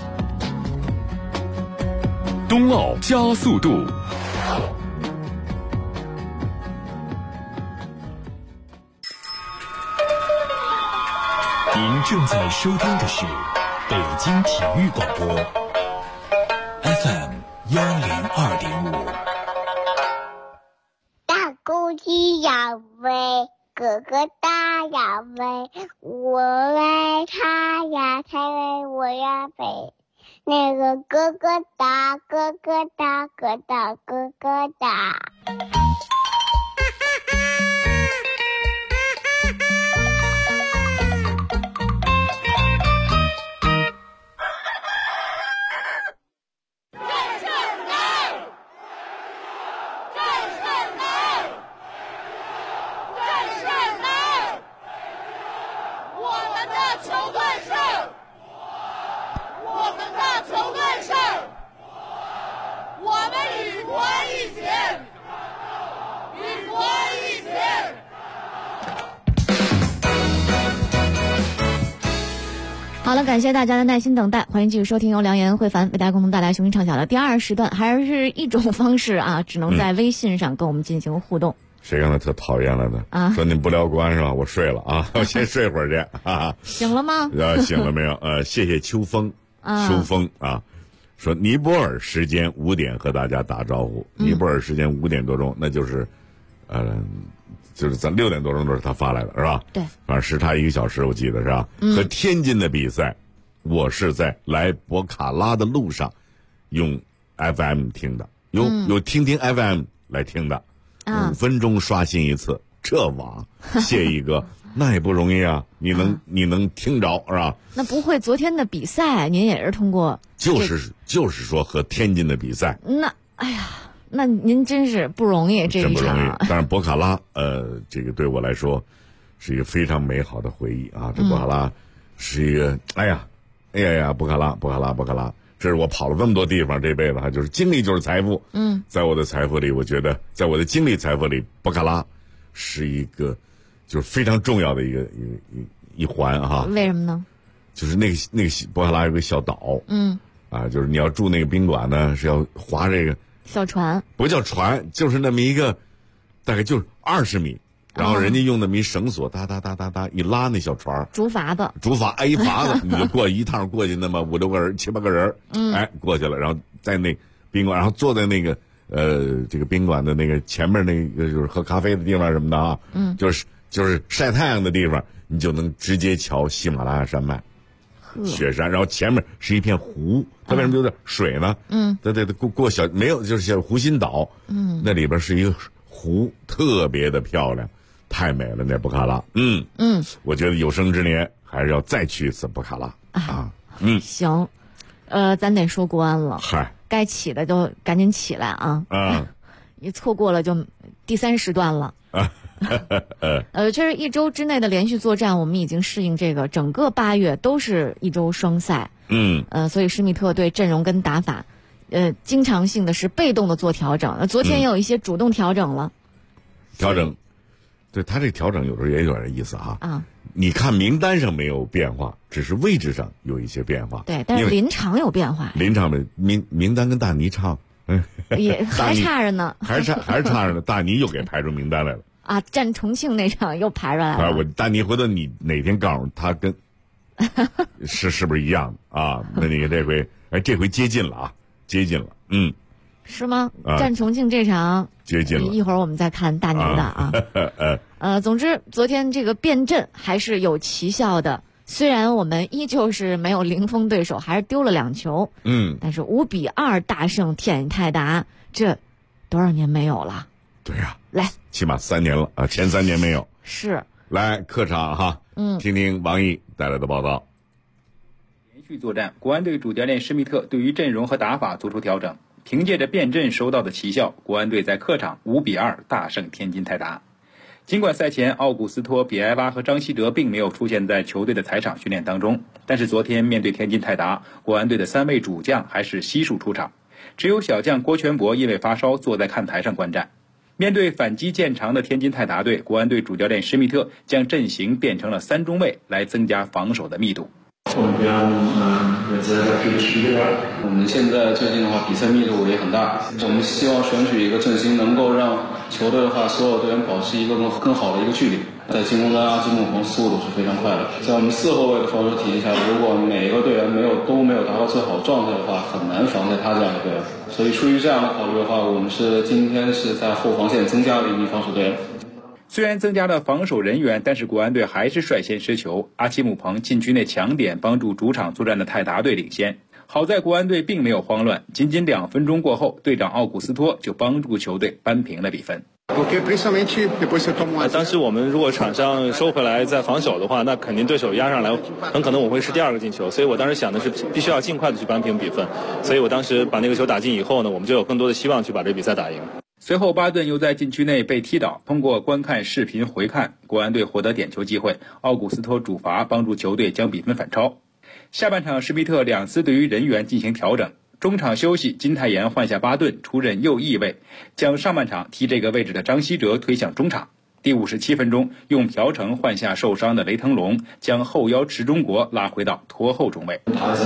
冬奥加速度。您正在收听的是北京体育广播 FM102.5。 大公鸡要飞，哥哥大要飞，我为他呀才为我呀飞。那个哥哥大，哥哥大，哥大，哥哥大。 好了，感谢大家的耐心等待，欢迎继续收听由梁岩、慧凡为大家共同带来雄心畅想的第2时段，还是一种方式啊，只能在微信上跟我们进行互动。 谁刚才特讨厌了呢？啊，说你不聊国安是吧？我睡了啊，我先睡会儿去啊。 醒了吗？ 醒了没有？谢谢秋风，秋风啊，说尼泊尔时间5点和大家打招呼。尼泊尔时间5点多钟，那就是，就是咱6点多钟都是他发来的，是吧？ 对， 反正时差1个小时，我记得是吧？和天津的比赛，我是在来博卡拉的路上，用 FM 听的，有听 FM 来听的，5分钟刷新一次，这网谢一哥，那也不容易啊！你能听着是吧？ 那不会昨天的比赛您也是通过？ 就是说和天津的比赛。 那哎呀。那您真是不容易，这一场。 真不容易。但是博卡拉，这个对我来说是一个非常美好的回忆啊！这博卡拉是一个，哎呀，博卡拉，这是我跑了这么多地方，这辈子就是经历就是财富。在我的财富里，我觉得在我的经历财富里，博卡拉是一个就是非常重要的一环哈。 为什么呢？ 就是那个博卡拉有个小岛，就是你要住那个宾馆呢，是要划这个。 小船不叫船，就是那么一个，大概就是20米，然后人家用那么一绳索，哒一拉那小船， 竹筏子， 一筏子，你就过一趟过去那么5、6个人、7、8个人，过去了，然后在那宾馆，然后坐在那个这个宾馆的那个前面那个就是喝咖啡的地方什么的啊，就是晒太阳的地方，你就能直接瞧喜马拉雅山脉。雪山，然后前面是一片湖，它为什么有点水呢？对，过小没有，就是像湖心岛，那里边是一个湖，特别的漂亮，太美了，那博卡拉，我觉得有生之年还是要再去一次博卡拉啊。 行，咱得说国安了， 嗨， 该起的就赶紧起来啊，你错过了就第3时段了。这是1周之内的连续作战，我们已经适应这个整个8月都是1周双赛。所以施密特对阵容跟打法，经常性的是被动的做调整。昨天也有一些主动调整了。 调整，对他这调整有时候也有点意思哈。你看名单上没有变化，只是位置上有一些变化。 对，但是临场有变化。 临场的名单跟大尼唱。 也还差着呢， 还是差着呢。大尼又给排出名单来了。 啊，战重庆那场又排出来了。 我丹尼，回头你哪天告诉他跟是不是一样的啊？那你这回这回接近了啊，接近了， 是吗？战重庆这场接近了， 一会儿我们再看大牛的啊。总之昨天这个变阵还是有奇效的。虽然我们依旧是没有零封对手，还是丢了2球，但是5-2大胜天津泰达，这多少年没有了？ 对呀， 来， 起码3年了啊，前3年没有。 是， 来客场哈，听听王毅带来的报道。 连续作战，国安队主教练施密特对于阵容和打法做出调整，凭借着变阵收到的奇效，国安队在客场5-2大胜天津泰达。尽管赛前奥古斯托、比埃拉和张稀哲并没有出现在球队的踩场训练当中，但是昨天面对天津泰达，国安队的3位主将还是悉数出场，只有小将郭全博因为发烧坐在看台上观战。面对反击见长的天津泰达队，国安队主教练施密特将阵型变成了3中卫，来增加防守的密度。 我们现在最近的话，比赛密度也很大，我们希望选取一个阵型，能够让球队的话，所有队员保持一个更好的一个距离。在进攻端，阿基木彭速度是非常快的。在我们4后卫的防守体系下，如果每个队员都没有达到最好的状态的话，很难防在他这样的队员。所以出于这样的考虑的话，我们今天是在后防线增加了1名防守队员。 虽然增加了防守人员，但是国安队还是率先失球。阿基姆彭禁区内抢点，帮助主场作战的泰达队领先。好在国安队并没有慌乱，仅2分钟过后，队长奥古斯托就帮助球队扳平了比分。 当时我们如果场上收回来再防守的话，那肯定对手压上来，很可能我会是第2个进球。所以我当时想的是必须要尽快的去扳平比分。所以我当时把那个球打进以后呢，我们就有更多的希望去把这比赛打赢。 随后巴顿又在禁区内被踢倒，通过观看视频回看，国安队获得点球机会，奥古斯托主罚帮助球队将比分反超。下半场施密特2次对于人员进行调整，中场休息，金泰妍换下巴顿出任右翼位，将上半场踢这个位置的张稀哲推向中场。第57分钟，用朴成换下受伤的雷腾龙，将后腰池中国拉回到拖后中卫。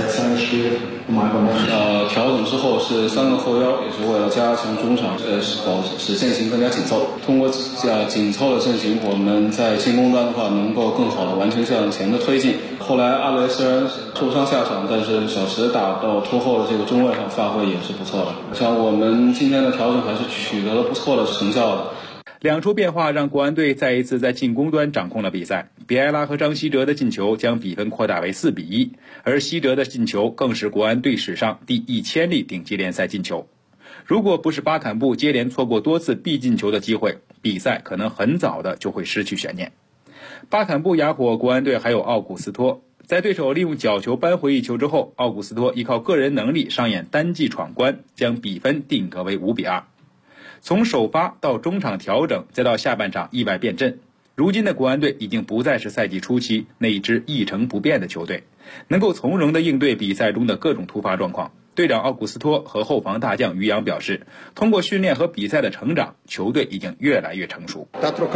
调整之后是3个后腰，也是为了加强中场，使阵型更加紧凑。通过紧凑的阵型，我们在进攻端的话能够更好的完成向前的推进。后来阿雷虽然受伤下场，但是小池打到拖后的这个中卫上发挥也是不错的。像我们今天的调整还是取得了不错的成效的。 2出变化让国安队再一次在进攻端掌控了比赛，比埃拉和张稀哲的进球将比分扩大为4-1，而稀哲的进球更是国安队史上第1000粒顶级联赛进球。如果不是巴坎布接连错过多次必进球的机会，比赛可能很早的就会失去悬念。巴坎布哑火国安队还有奥古斯托，在对手利用角球扳回1球之后，奥古斯托依靠个人能力上演单骑闯关，将比分定格为5-2。从首发到中场调整，再到下半场意外变阵，如今的国安队已经不再是赛季初期那一支一成不变的球队，能够从容地应对比赛中的各种突发状况。队长奥古斯托和后防大将于洋表示，通过训练和比赛的成长，球队已经越来越成熟。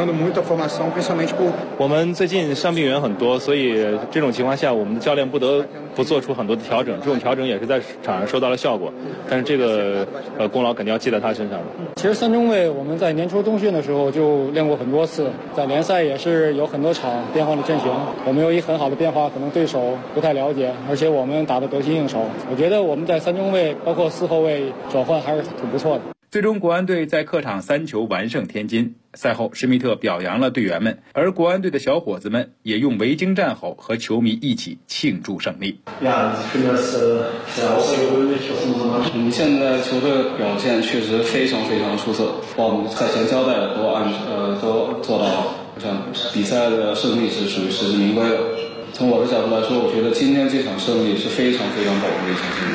我们最近伤病员很多，所以这种情况下，我们的教练不得不做出很多的调整。这种调整也是在场上收到了效果，但是这个功劳肯定要记在他身上的。 其实3中卫我们在年初冬训的时候就练过很多次，在联赛也是有很多场变换的阵型，我们有一很好的变化，可能对手不太了解，而且我们打得得心应手。我觉得我们在3中卫包括4后卫转换还是挺不错的。 最终国安队在客场3球完胜天津。赛后施密特表扬了队员们，而国安队的小伙子们也用维京战吼和球迷一起庆祝胜利。 我们现在球队的表现确实非常非常出色，把我们赛前交代的都做到了，像比赛的胜利是属于实至名归的。从我的角度来说，我觉得今天这场胜利是非常非常宝贵的一场胜利。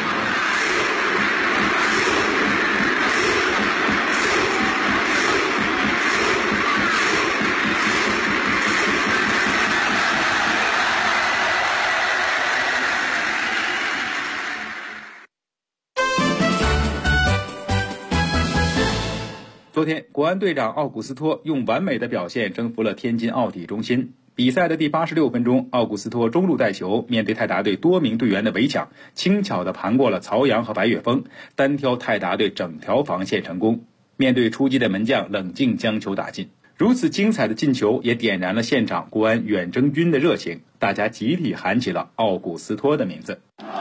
昨天，国安队长奥古斯托用完美的表现征服了天津奥体中心。比赛的第86分钟，奥古斯托中路带球，面对泰达队多名队员的围抢，轻巧地盘过了曹阳和白岳峰，单挑泰达队整条防线成功。面对出击的门将，冷静将球打进。 如此精彩的进球也点燃了现场国安远征军的热情，大家集体喊起了奥古斯托的名字。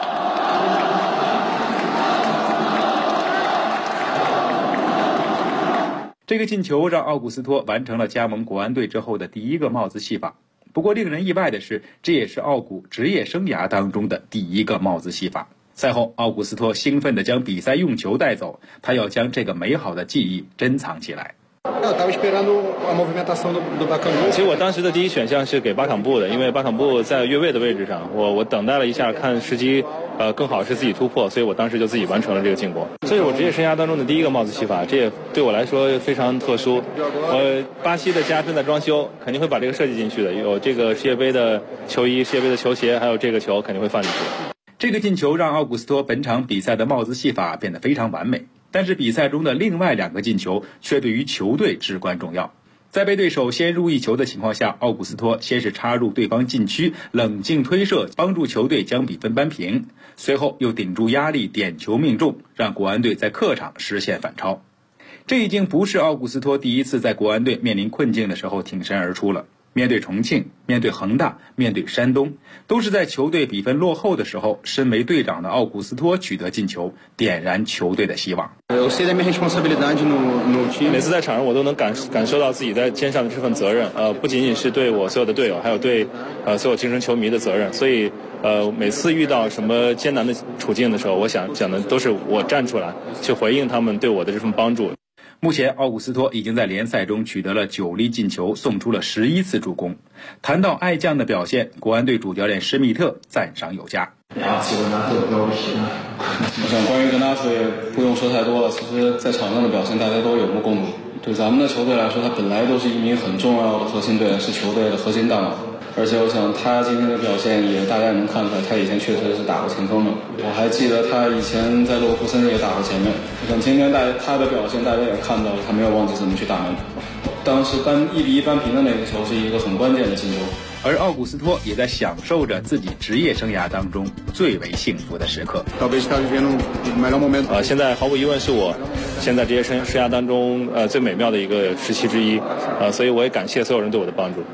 这个进球让奥古斯托完成了加盟国安队之后的第一个帽子戏法。不过令人意外的是，这也是奥古职业生涯当中的第一个帽子戏法。赛后，奥古斯托兴奋地将比赛用球带走，他要将这个美好的记忆珍藏起来。 其实我当时的第一选项是给巴坎布的，因为巴坎布在越位的位置上，我等待了一下，看时机，更好是自己突破，所以我当时就自己完成了这个进攻。这是我职业生涯当中的第一个帽子戏法，这也对我来说非常特殊。巴西的家正在装修，肯定会把这个设计进去的，有这个世界杯的球衣、世界杯的球鞋，还有这个球肯定会放进去。 这个进球让奥古斯托本场比赛的帽子戏法变得非常完美。但是比赛中的另外2个进球却对于球队至关重要。在被对手先入一球的情况下，奥古斯托先是插入对方禁区，冷静推射，帮助球队将比分扳平，随后又顶住压力点球命中，让国安队在客场实现反超。这已经不是奥古斯托第一次在国安队面临困境的时候挺身而出了。面对重庆，面对恒大，面对山东，都是在球队比分落后的时候，身为队长的奥古斯托取得进球，点燃球队的希望。 每次在场上我都能感受到自己在肩上的这份责任，不仅仅是对我所有的队友，还有对所有精神球迷的责任。所以每次遇到什么艰难的处境的时候，我想的都是我站出来去回应他们对我的这份帮助。 目前奥古斯托已经在联赛中取得了9粒进球，送出了11次助攻。谈到爱将的表现，国安队主教练施密特赞赏有加。 我想关于格纳特也不用说太多了，其实在场上的表现大家都有目共睹。对咱们的球队来说，他本来都是一名很重要的核心队员，是球队的核心大脑。而且我想他今天的表现大家也能看出来，他以前确实是打过前锋的。我还记得他以前在勒沃库森也打过前面。我想今天他的表现大家也看到了，他没有忘记怎么去打门。当时1比1扳平的那个球是一个很关键的进球。 而奥古斯托也在享受着自己职业生涯当中最为幸福的时刻。 现在毫无疑问是我现在职业生涯当中最美妙的一个时期之一。所以我也感谢所有人对我的帮助。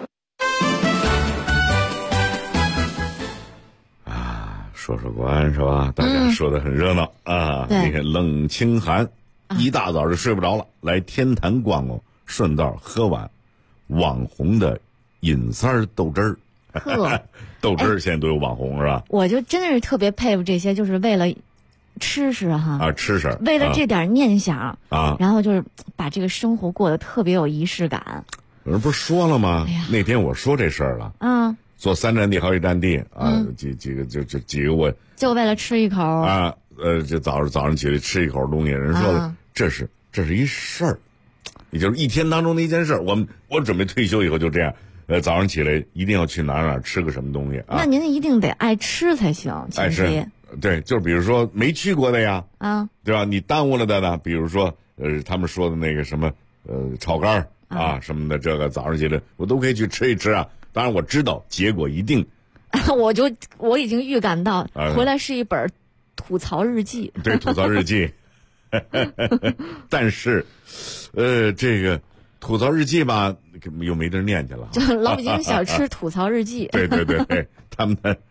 说说国安是吧？大家说的很热闹啊！那个冷清寒，一大早就睡不着了，来天坛逛逛，顺道喝碗网红的尹三豆汁儿。豆汁儿现在都有网红是吧？ 我就真的是特别佩服这些，就是为了吃哈啊，吃食， 为了这点念想啊，然后就是把这个生活过得特别有仪式感。 有人不是说了吗？那天我说这事儿了啊。坐3站地好几站地啊，几个我就为了吃一口啊，这早上起来吃一口东西，人说了，这是一事儿，也就是一天当中的一件事儿。我准备退休以后就这样，早上起来一定要去哪儿吃个什么东西啊。 那您一定得爱吃才行， 爱吃，对，就是比如说没去过的呀，啊，对吧？你耽误了的呢，比如说他们说的那个什么炒肝啊什么的，这个早上起来我都可以去吃一吃啊。当然我知道结果一定， 我已经预感到回来是一本吐槽日记。 对，吐槽日记。但是，这个吐槽日记吧，又没地儿念去了。 就老北京小吃吐槽日记。 对，他们的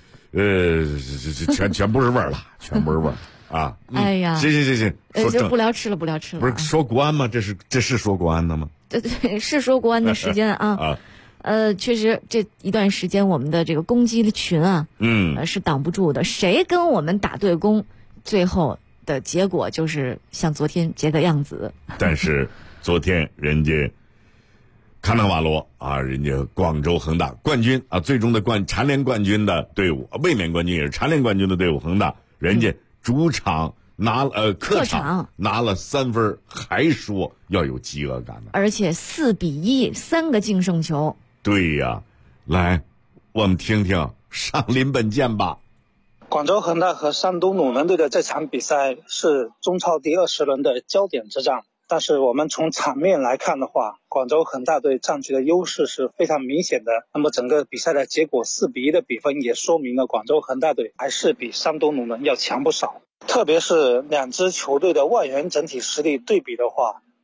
全不是味儿了，全不是味儿啊！ 哎呀， 行， 就不聊吃了。不是说国安吗？这是说国安的吗？ 对，是说国安的时间啊。确实这一段时间我们的这个攻击群啊，是挡不住的。谁跟我们打对攻，最后的结果就是像昨天这个样子。 但是昨天人家卡纳瓦罗啊，人家广州恒大冠军啊，最终的蝉联冠军的队伍，卫冕冠军也是蝉联冠军的队伍恒大，人家主场客场拿了3分，还说要有饥饿感的， 而且4比1 3个净胜球。 对呀，来，我们听听上林本健吧。 广州恒大和山东鲁能队的这场比赛是中超第20轮的焦点之战，但是我们从场面来看的话，广州恒大队占据的优势是非常明显的。那么整个比赛的结果4比1的比分也说明了广州恒大队还是比山东鲁能要强不少。特别是2支球队的外援整体实力对比的话，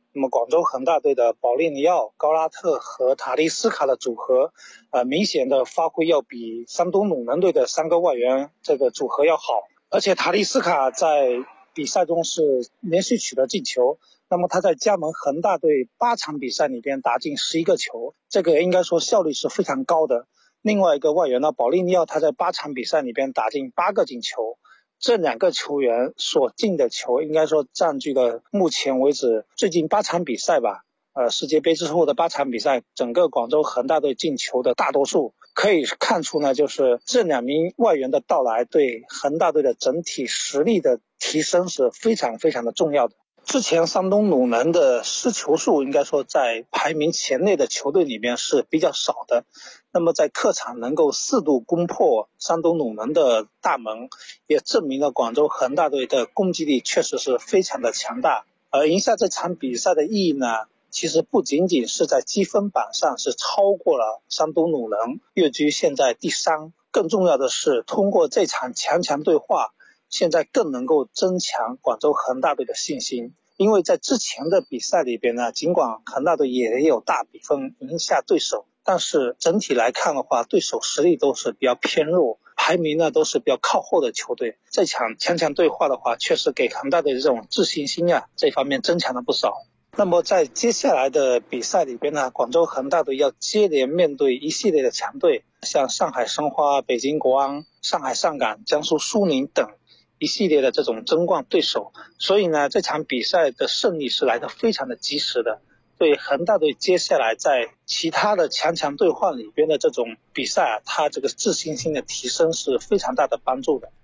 那么广州恒大队的保利尼奥、高拉特和塔利斯卡的组合，明显的发挥要比山东鲁能队的3个外援这个组合要好。而且塔利斯卡在比赛中是连续取得进球，那么他在加盟恒大队8场比赛里边打进11个球，这个应该说效率是非常高的。另外一个外援呢，保利尼奥他在8场比赛里边打进8个进球，这2个球员所进的球应该说占据了目前为止最近8场比赛吧，世界杯之后的8场比赛，整个广州恒大队进球的大多数。可以看出呢，就是这2名外援的到来对恒大队的整体实力的提升是非常非常的重要的。之前山东鲁能的失球数应该说在排名前列的球队里面是比较少的，那么在客场能够4度攻破山东鲁能的大门，也证明了广州恒大队的攻击力确实是非常的强大。而赢下这场比赛的意义呢，其实不仅仅是在积分榜上是超过了山东鲁能，跃居现在第3，更重要的是通过这场强强对话，现在更能够增强广州恒大队的信心。因为在之前的比赛里边呢，尽管恒大队也有大比分赢下对手，但是整体来看的话，对手实力都是比较偏弱，排名呢都是比较靠后的球队。这场强强对话的话，确实给恒大队这种自信心这方面增强了不少。那么在接下来的比赛里边呢，广州恒大队要接连面对一系列的强队，像上海申花、北京国安、上海上港、江苏苏宁等一系列的这种争冠对手，所以呢，这场比赛的胜利是来得非常的及时的，对恒大队接下来在其他的强强对话里边的这种比赛他这个自信心的提升是非常大的帮助的。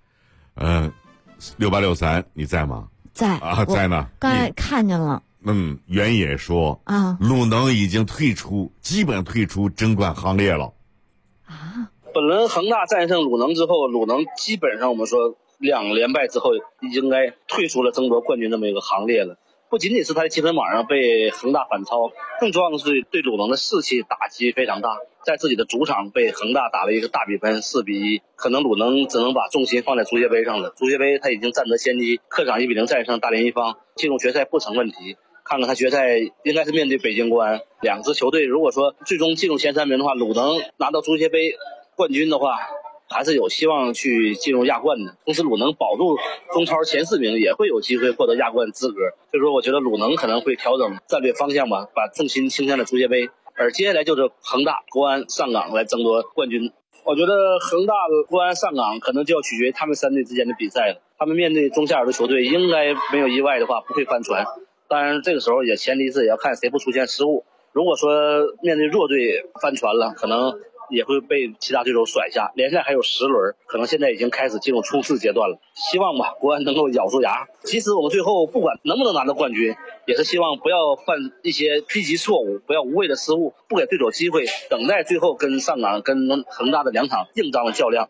6863你在吗？ 在啊，在呢。 刚才看见了。 原野说鲁能已经基本退出争冠行列了。 本轮恒大战胜鲁能之后，鲁能基本上我们说2连败之后应该退出了争夺冠军这么一个行列了。不仅仅是他的积分榜上被恒大反超，更重要的是对鲁能的士气打击非常大，在自己的主场被恒大打了一个大比分4-1，可能鲁能只能把重心放在足协杯上了。足协杯他已经占得先机，客场1-0战胜大连一方，进入决赛不成问题。看看他决赛应该是面对北京国安，2支球队如果说最终进入前3名的话，鲁能拿到足协杯冠军的话，还是有希望去进入亚冠的。同时鲁能保住中超前4名也会有机会获得亚冠资格。所以说我觉得鲁能可能会调整战略方向吧，把重心倾向了足协杯，而接下来就是恒大、国安、上港来争夺冠军。我觉得恒大、国安、上港可能就要取决于他们3队之间的比赛了。他们面对中下游的球队，应该没有意外的话不会翻船。当然这个时候也前提是也要看谁不出现失误。如果说面对弱队翻船了，可能也会被其他对手甩下。联赛还有10轮，可能现在已经开始进入冲刺阶段了。希望吧，国安能够咬住牙。其实我们最后不管能不能拿到冠军，也是希望不要犯一些低级错误，不要无谓的失误，不给对手机会，等待最后跟上港、跟恒大的2场硬仗的较量。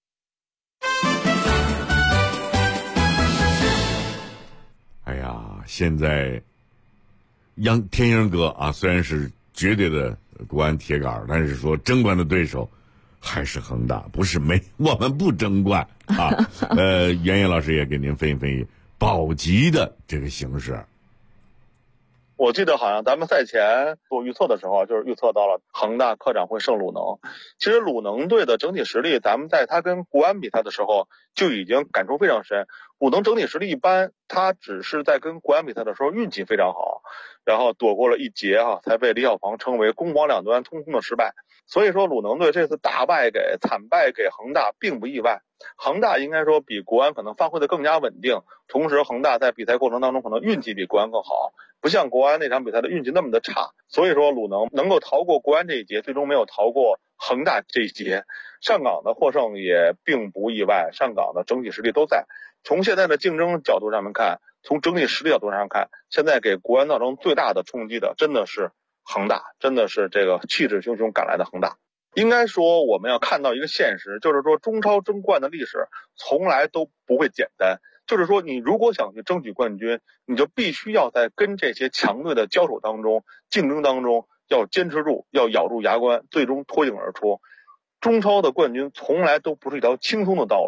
哎呀，现在天鹰哥虽然是绝对的国安铁杆，但是说争冠的对手还是恒大，不是我们不争冠啊。袁野老师也给您分析保级的这个形势。 我记得好像咱们赛前做预测的时候，就是预测到了恒大客场会胜鲁能。其实鲁能队的整体实力，咱们在他跟国安比赛的时候就已经感触非常深。鲁能整体实力一般，他只是在跟国安比赛的时候运气非常好，然后躲过了一劫才被李小鹏称为攻防两端通通的失败。所以说鲁能队这次惨败给恒大并不意外。恒大应该说比国安可能发挥的更加稳定，同时恒大在比赛过程当中可能运气比国安更好，不像国安那场比赛的运气那么的差。所以说鲁能能够逃过国安这一劫，最终没有逃过恒大这一劫。上港的获胜也并不意外，上港的整体实力都在。从现在的竞争角度上面看，从整体实力角度上看，现在给国安造成最大的冲击的真的是恒大，真的是这个气势汹汹赶来的恒大。应该说我们要看到一个现实，就是说中超争冠的历史从来都不会简单，就是说你如果想去争取冠军，你就必须要在跟这些强队的交手当中、竞争当中要坚持住，要咬住牙关，最终脱颖而出。中超的冠军从来都不是一条轻松的道路，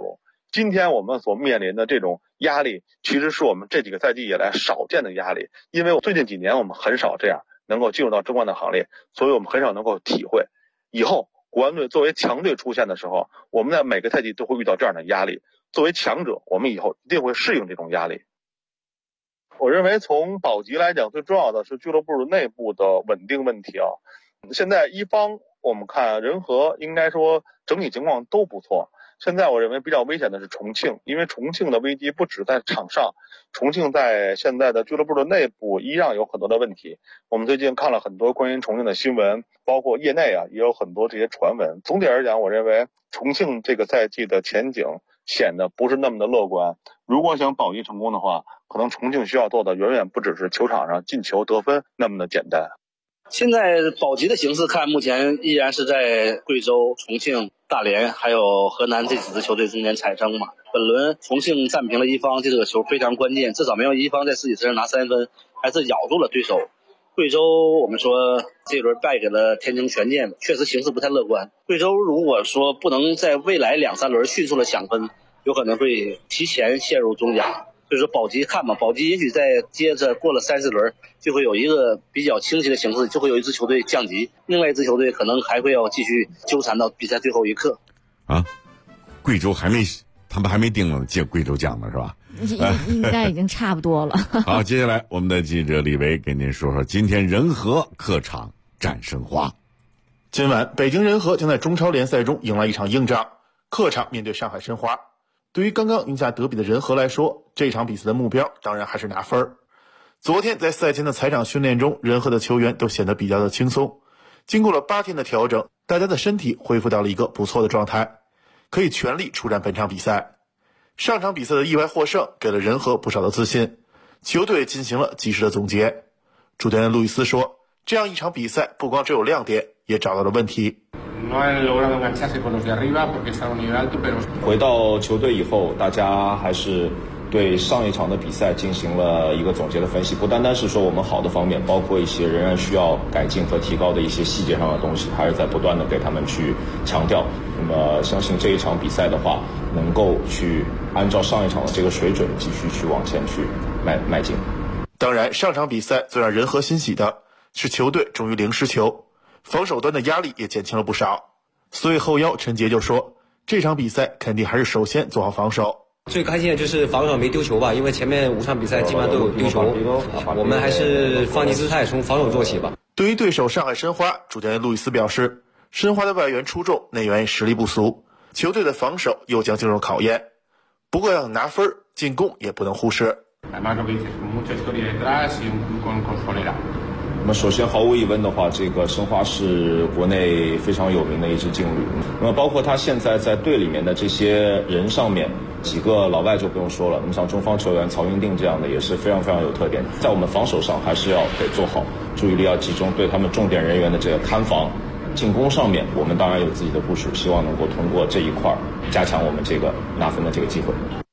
今天我们所面临的这种压力，其实是我们这几个赛季以来少见的压力，因为最近几年我们很少这样能够进入到争冠的行列，所以我们很少能够体会以后国安队作为强队出现的时候，我们在每个赛季都会遇到这样的压力。作为强者，我们以后一定会适应这种压力。我认为从保级来讲，最重要的是俱乐部内部的稳定问题啊。现在一方我们看人和应该说整体情况都不错，现在我认为比较危险的是重庆，因为重庆的危机不止在场上，重庆在现在的俱乐部的内部一样有很多的问题。我们最近看了很多关于重庆的新闻，包括业内也有很多这些传闻。总体而讲，我认为重庆这个赛季的前景显得不是那么的乐观。如果想保级成功的话，可能重庆需要做的远远不只是球场上进球得分那么的简单。 现在保级的形势看，目前依然是在贵州、重庆、大连还有河南这几支球队中间产生嘛。本轮重庆战平了一方，这个球非常关键，至少没有一方在自己身上拿3分，还是咬住了对手。贵州我们说这一轮败给了天津权健，确实形势不太乐观。贵州如果说不能在未来2、3轮迅速的抢分，有可能会提前陷入中甲。所以说保级看吧，保级也许在接着过了3、4轮就会有一个比较清晰的形势，就会有一支球队降级，另外一支球队可能还会要继续纠缠到比赛最后一刻。 啊，贵州他们还没定了接贵州降呢是吧？ 应该已经差不多了。 好，接下来我们的记者李维给您说说今天人和客场战申花。 今晚北京人和将在中超联赛中迎来一场硬仗，客场面对上海申花。对于刚刚赢下德比的人和来说，这场比赛的目标当然还是拿分。昨天在赛前的踩场训练中，人和的球员都显得比较的轻松。经过了8天的调整，大家的身体恢复到了一个不错的状态，可以全力出战本场比赛。上场比赛的意外获胜给了人和不少的自信，球队进行了及时的总结。主教练路易斯说，这样一场比赛不光只有亮点，也找到了问题。 回到球队以后，大家还是对上一场的比赛进行了一个总结的分析，不单单是说我们好的方面，包括一些仍然需要改进和提高的一些细节上的东西，还是在不断的给他们去强调。那么相信这一场比赛的话，能够去按照上一场的这个水准继续去往前去迈进。 当然，上场比赛最让人和欣喜的是球队终于零失球，防守端的压力也减轻了不少。所以后腰陈杰就说，这场比赛肯定还是首先做好防守。 最开心的就是防守没丢球吧，因为前面5场比赛基本上都有丢球，我们还是放低姿态，从防守做起吧。 对于对手上海申花，主教练路易斯表示，申花的外援出众，内援实力不俗，球队的防守又将进入考验。不过要拿分，进攻也不能忽视。 那么首先毫无疑问的话，这个申花是国内非常有名的一支劲旅。那么包括他现在在队里面的这些人上面，几个老外就不用说了，那么像中方球员曹云定这样的也是非常非常有特点。在我们防守上还是要得做好，注意力要集中对他们重点人员的这个看防。进攻上面我们当然有自己的部署，希望能够通过这一块加强我们这个拿分的这个机会。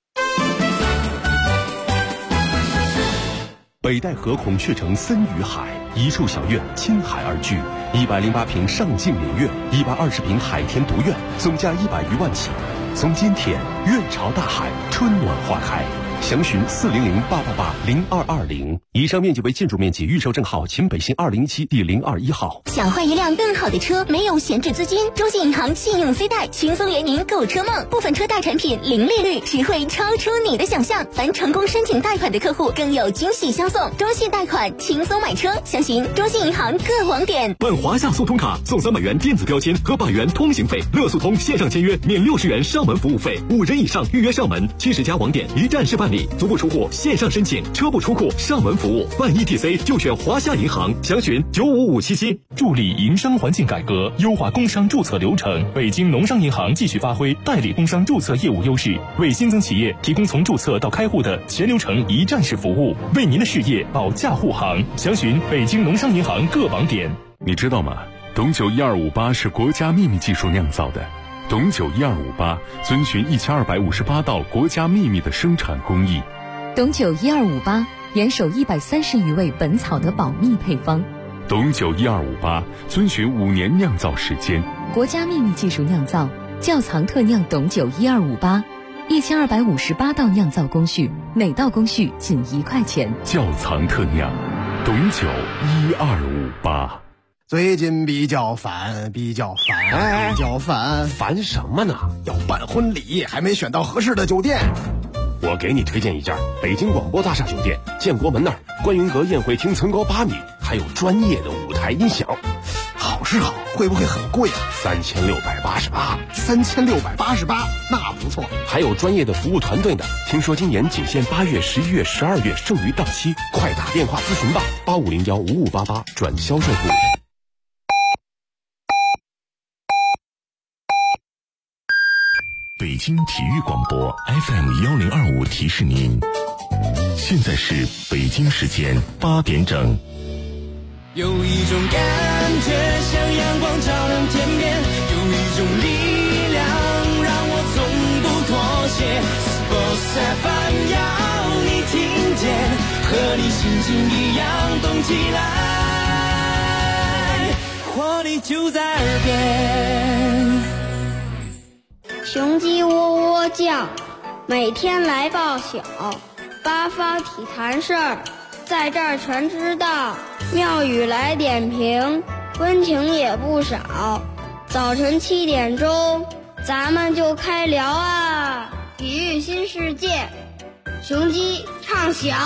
北戴河孔雀城森与海，一处小院倾海而居，108平上镜连院，120平海天独院，总价100余万起。从今天院朝大海，春暖花开。详询400-888-0220。以上面积为建筑面积，预售证号秦北新207第021号。 想换一辆更好的车，没有闲置资金，中信银行信用 C 贷轻松圆您购车梦，部分车贷产品零利率，实惠超出你的想象。凡成功申请贷款的客户更有惊喜相送，中信贷款轻松买车，详询中信银行各网点。 办华夏速通卡送300元电子标签和100元通行费，乐速通线上签约免60元上门服务费，5人以上预约上门，70家网点一站式办理，足不出户线上申请，车不出库上门服务，办 ETC 就选华夏银行，详询95577。助力营商环境改革，优化工商注册流程。北京农商银行继续发挥代理工商注册业务优势，为新增企业提供从注册到开户的全流程一站式服务，为您的事业保驾护航。详询北京农商银行各网点。 你知道吗？董酒1258是国家秘密技术酿造的。董酒1258遵循1258道国家秘密的生产工艺。 董酒1258严守130余味本草的保密配方。 董酒1258遵循5年酿造时间。 国家秘密技术酿造，窖藏特酿董酒1258， ，1258道酿造工序，每道工序仅1块钱。 窖藏特酿，董酒1258。 最近比较烦， 烦什么呢？ 要办婚礼，还没选到合适的酒店。 我给你推荐一家北京广播大厦酒店，建国门那儿，观云阁宴会厅层高8米，还有专业的舞台音响。 好是好，会不会很贵啊 ？3688。 3688，那不错。 还有专业的服务团队呢。听说今年仅限8月、11月、12月，剩余到期，快打电话咨询吧，85015588转销售部。 北京体育广播 FM1025提示您，现在是北京时间8点整。 有一种感觉像阳光照亮天边，有一种力量让我从不妥协。Sports FM 要你听见，和你心情一样动起来，活力就在耳边。 雄鸡喔喔叫，每天来报晓，八方体坛事儿，在这儿全知道。庙宇来点评，温情也不少。早晨7点钟，咱们就开聊啊！体育新世界，雄鸡唱晓。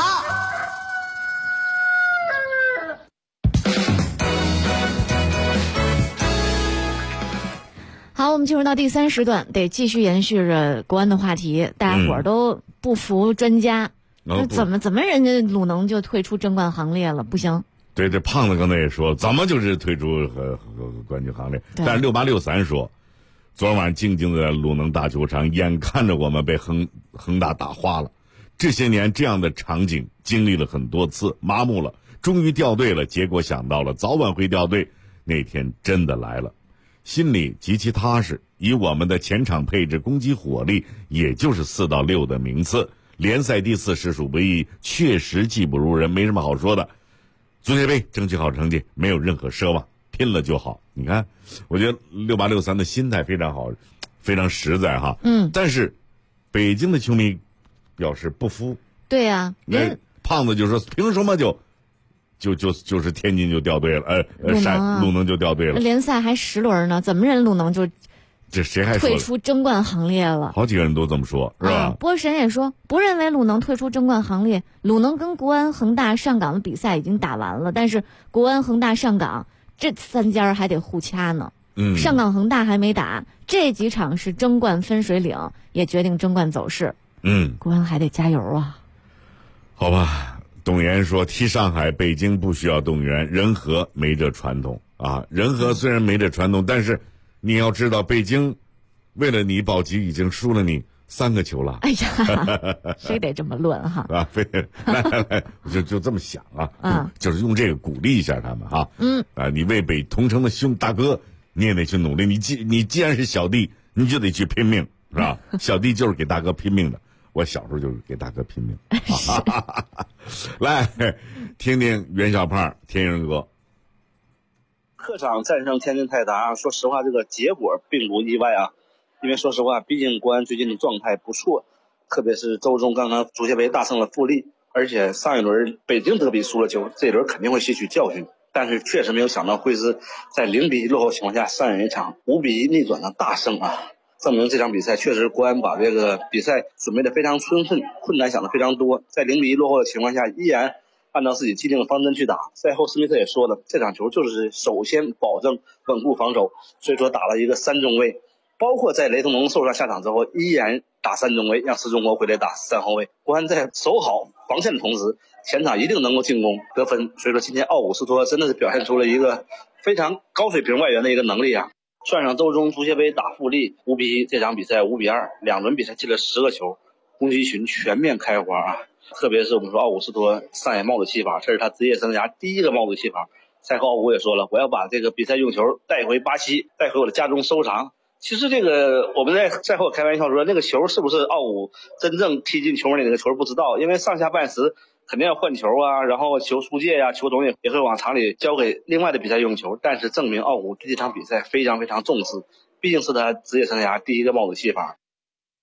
好，我们进入到第3时段，得继续延续着国安的话题。大家伙儿都不服专家，怎么人家鲁能就退出争冠行列了？不行。 对，这胖子刚才也说，怎么就是退出冠军行列？但是6863说，昨晚上静静的鲁能大球场，眼看着我们被恒大打花了。这些年这样的场景经历了很多次，麻木了，终于掉队了。结果想到了早晚会掉队，那天真的来了。心里极其踏实，以我们的前场配置、攻击火力，也就是4到6的名次，联赛第4实属不易，确实技不如人，没什么好说的。足协杯争取好成绩，没有任何奢望，拼了就好。你看，我觉得6863的心态非常好，非常实在哈。但是北京的球迷表示不服。 对呀， 那胖子就说凭什么就是天津就掉队了，鲁能就掉队了。 联赛还10轮呢，怎么人鲁能就这谁还说退出争冠行列了？ 好几个人都这么说，是吧？ 波神也说不认为鲁能退出争冠行列。鲁能跟国安、恒大、上港的比赛已经打完了，但是国安、恒大、上港这3家还得互掐呢。上港、恒大还没打，这几场是争冠分水岭，也决定争冠走势。国安还得加油啊。 好吧。董岩说踢上海北京不需要动员，人和没这传统啊。人和虽然没这传统，但是你要知道北京为了你保级已经输了你3个球了。 哎呀，谁得这么论哈啊？来就这么想啊。就是用这个鼓励一下他们哈。你为同城的大哥你也得去努力，你既然是小弟，你就得去拼命，是吧？小弟就是给大哥拼命的。我小时候就是给大哥拼命。来听听袁小胖天人哥。 客场战胜天津泰达，说实话这个结果并不意外啊，因为说实话毕竟国安最近的状态不错，特别是周中刚刚足协杯大胜了富力，而且上一轮北京德比输了球，这一轮肯定会吸取教训，但是确实没有想到会是在0-1落后情况下上演一场5-1逆转的大胜啊，证明这场比赛确实国安把这个比赛准备的非常充分，困难想的非常多，在0-1落后的情况下依然按照自己既定的方针去打。赛后施密特也说了，这场球就是首先保证稳固防守，所以说打了一个3中卫，包括在雷腾龙受伤下场之后依然打3中卫，让施中国回来打3后卫。国安在守好防线的同时，前场一定能够进攻得分，所以说今天奥古斯托真的是表现出了一个非常高水平外援的一个能力啊。算上周中足协杯打富力5-1，这场比赛5-2，2轮比赛进了10个球，攻击群全面开花啊！特别是我们说奥古斯托上演帽子戏法，这是他职业生涯第一个帽子戏法。赛后奥古也说了，我要把这个比赛用球带回巴西，带回我的家中收藏。其实这个我们在赛后开玩笑说，那个球是不是奥古真正踢进球里那个球不知道，因为上下半时肯定要换球啊，然后球出界啊，球种也会往场里交给另外的比赛用球，但是证明奥古对这场比赛非常非常重视，毕竟是他职业生涯第一个帽子戏法。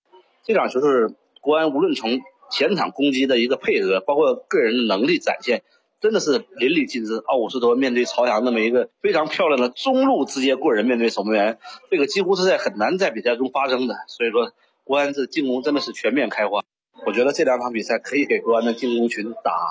这场球是国安无论从前场攻击的一个配合，包括个人的能力展现，真的是淋漓尽致。奥古斯托面对朝阳那么一个非常漂亮的中路直接过人面对守门员，这个几乎是很难在比赛中发生的。所以说国安这进攻真的是全面开花。我觉得这2场比赛可以给国安的进攻群打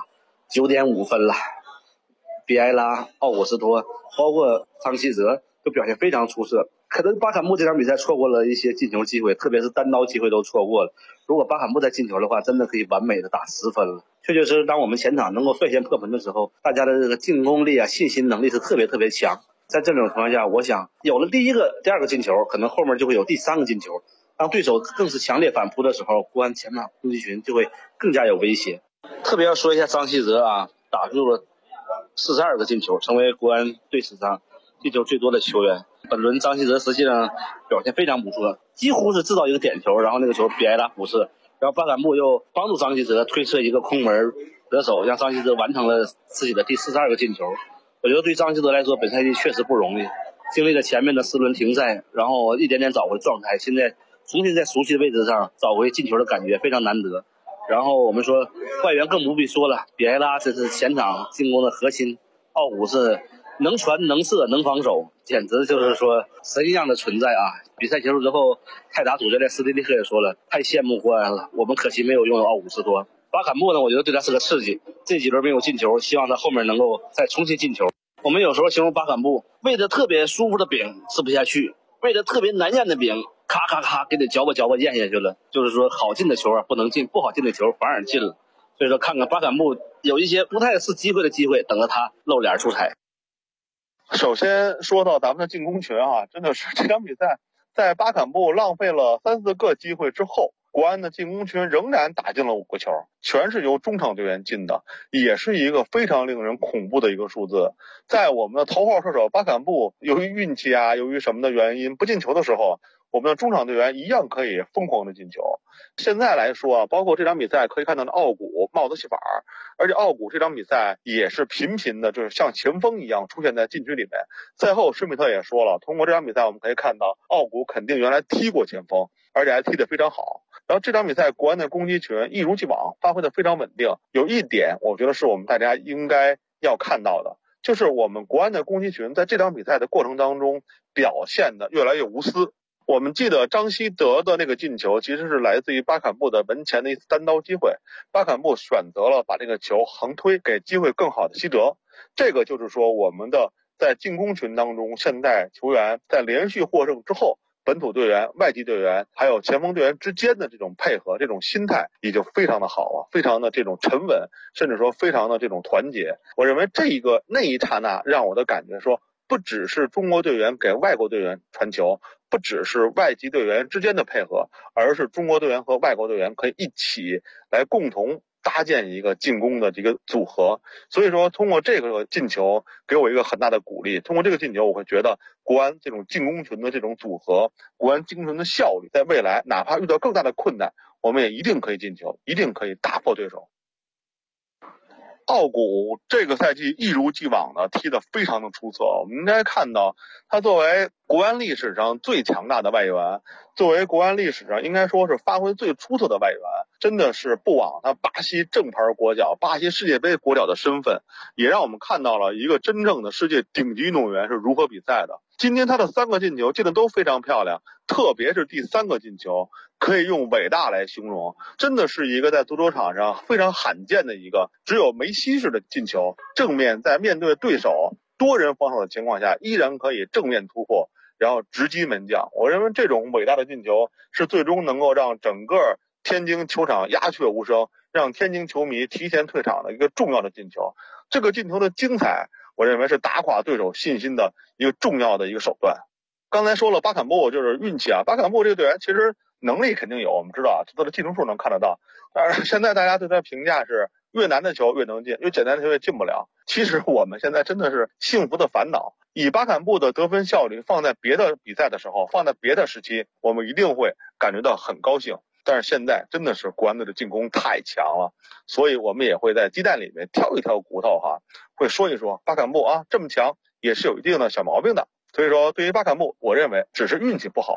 9.5分了。比埃拉、奥古斯托包括张稀哲都表现非常出色。可能巴坎布这场比赛错过了一些进球机会，特别是单刀机会都错过了。如果巴坎布再进球的话，真的可以完美的打10分了。确确实实，当我们前场能够率先破门的时候，大家的这个进攻力啊、信心能力是特别特别强。在这种情况下，我想有了第1个、第2个进球，可能后面就会有第3个进球。当对手更是强烈反扑的时候，国安前场攻击群就会更加有威胁。特别要说一下张稀哲啊，打入了42个进球，成为国安队史上进球最多的球员。本轮张稀哲实际上表现非常不错，几乎是制造一个点球，然后那个球比埃拉补射，然后巴坎布又帮助张稀哲推射一个空门得手，让张稀哲完成了自己的第42个进球。我觉得对张稀哲来说，本赛季确实不容易，经历了前面的4轮停赛，然后一点点找回状态，现在重新在熟悉的位置上找回进球的感觉非常难得。然后我们说外援更不必说了，比埃拉这是前场进攻的核心，奥古是能传能射能防守，简直就是说神一样的存在啊！比赛结束之后，泰达主教练斯蒂利克也说了，太羡慕国安了，我们可惜没有拥有奥古斯托。巴坎布呢，我觉得对他是个刺激，这几轮没有进球，希望他后面能够再重新进球。我们有时候形容巴坎布，喂着特别舒服的饼吃不下去，喂着特别难咽的饼咔咔咔给你嚼吧嚼吧咽下去了，就是说好进的球啊不能进，不好进的球反而进了。所以说看看巴坎布有一些不太是机会的机会，等着他露脸出彩。 首先说到咱们的进攻群啊，真的是这场比赛在巴坎布浪费了3、4个机会之后，国安的进攻群仍然打进了5个球，全是由中场队员进的，也是一个非常令人恐怖的一个数字。在我们的头号射手巴坎布由于运气啊，由于什么的原因不进球的时候，我们的中场队员一样可以疯狂的进球。现在来说啊，包括这场比赛可以看到的奥古帽子戏法，而且奥古这场比赛也是频频的就是像前锋一样出现在禁区里面。赛后施密特也说了，通过这场比赛我们可以看到奥古肯定原来踢过前锋，而且还踢得非常好。然后这场比赛国安的攻击群一如既往发挥得非常稳定。有一点我觉得是我们大家应该要看到的，就是我们国安的攻击群在这场比赛的过程当中表现得越来越无私。我们记得张稀德的那个进球其实是来自于巴坎布的门前的一次单刀机会，巴坎布选择了把这个球横推给机会更好的希哲。这个就是说我们的在进攻群当中，现在球员在连续获胜之后，本土队员、外籍队员还有前锋队员之间的这种配合，这种心态已经非常的好了，非常的这种沉稳，甚至说非常的这种团结。我认为那一刹那让我的感觉说，不只是中国队员给外国队员传球，不只是外籍队员之间的配合，而是中国队员和外国队员可以一起来共同搭建一个进攻的这个组合。所以说通过这个进球给我一个很大的鼓励，通过这个进球我会觉得国安这种进攻群的这种组合，国安进攻群的效率，在未来哪怕遇到更大的困难，我们也一定可以进球，一定可以打破对手。奥古这个赛季一如既往的踢得非常的出色，我们应该看到他作为国安历史上最强大的外援，作为国安历史上应该说是发挥最出色的外援，真的是不枉他巴西正牌国脚、巴西世界杯国脚的身份，也让我们看到了一个真正的世界顶级运动员是如何比赛的。今天他的3个进球进的都非常漂亮，特别是第3个进球可以用伟大来形容，真的是一个在足球场上非常罕见的一个只有梅西式的进球，正面在面对对手多人防守的情况下依然可以正面突破，然后直击门将。我认为这种伟大的进球是最终能够让整个天津球场鸦雀无声，让天津球迷提前退场的一个重要的进球。这个进球的精彩，我认为是打垮对手信心的一个重要的一个手段。刚才说了巴坎布就是运气啊，巴坎布这个队员其实能力肯定有，我们知道啊，他的进球数能看得到。但是现在大家对他评价是越难的球越能进，越简单的球越进不了。其实我们现在真的是幸福的烦恼，以巴坎布的得分效率放在别的比赛的时候，放在别的时期，我们一定会感觉到很高兴。但是现在真的是国安队的进攻太强了，所以我们也会在鸡蛋里面挑一挑骨头哈，会说一说巴坎布啊这么强也是有一定的小毛病的。所以说对于巴坎布，我认为只是运气不好，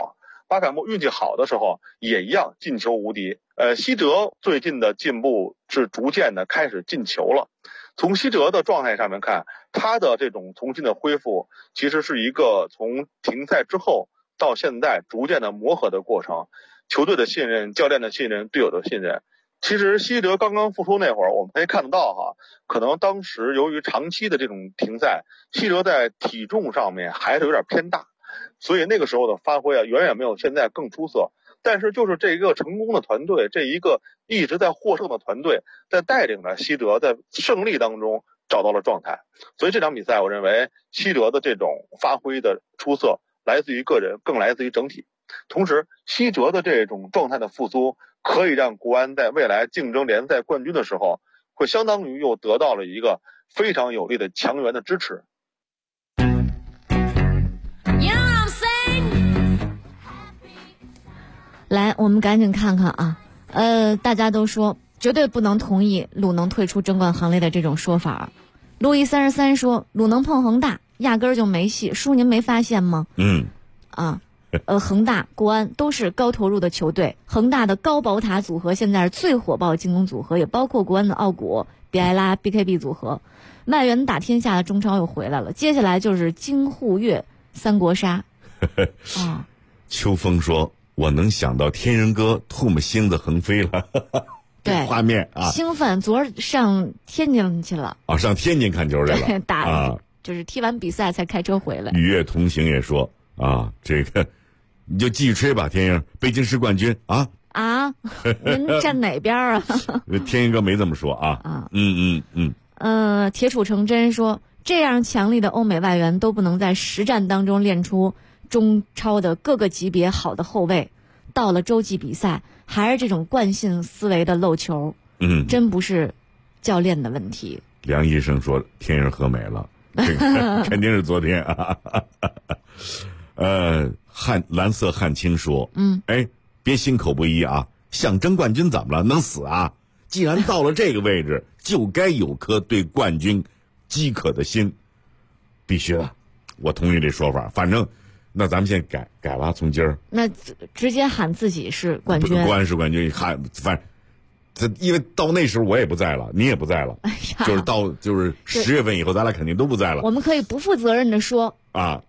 巴凯莫运气好的时候也一样进球无敌。西哲最近的进步是逐渐的开始进球了。从西哲的状态上面看，他的这种重新的恢复，其实是一个从停赛之后到现在逐渐的磨合的过程。球队的信任、教练的信任、队友的信任。其实西哲刚刚复出那会儿，我们可以看得到哈，可能当时由于长期的这种停赛，西哲在体重上面还是有点偏大，所以那个时候的发挥远远没有现在更出色。但是就是这一个成功的团队，这一个一直在获胜的团队，在带领着西哲在胜利当中找到了状态。所以这场比赛我认为西哲的这种发挥的出色来自于个人，更来自于整体。同时西哲的这种状态的复苏，可以让国安在未来竞争联赛冠军的时候，会相当于又得到了一个非常有力的强援的支持。 来，我们赶紧看看啊，大家都说绝对不能同意鲁能退出争冠行列的这种说法。路易33说，鲁能碰恒大压根儿就没戏，输您没发现吗？恒大、国安都是高投入的球队，恒大的高宝塔组合现在是最火爆的进攻组合，也包括国安的奥古、比埃拉、BKB 组合。外援打天下的中超又回来了，接下来就是京沪粤三国杀。 秋风说，我能想到天人哥唾沫星子横飞了。 对， 画面啊， 兴奋。昨儿上天津去了啊，上天津看球去了， 就是踢完比赛才开车回来。 与乐同行也说啊，这个你就继续吹吧，天鹰，北京市冠军啊！ 您站哪边啊？ 天鹰哥没这么说啊。 铁杵成针说，这样强力的欧美外援都不能在实战当中练出中超的各个级别好的后卫，到了洲际比赛还是这种惯性思维的漏球，真不是教练的问题。 梁医生说天鹰喝美了，这个肯定是昨天啊。蓝色汉青说，别心口不一啊，想争冠军怎么了？能死啊？既然到了这个位置，就该有颗对冠军饥渴的心，必须的。我同意这说法。反正，那咱们现在改了，从今儿那直接喊自己是冠军， 国安是冠军，喊反正，因为到那时候我也不在了，你也不在了，就是到10月份以后，咱俩肯定都不在了。 我们可以不负责任的说啊。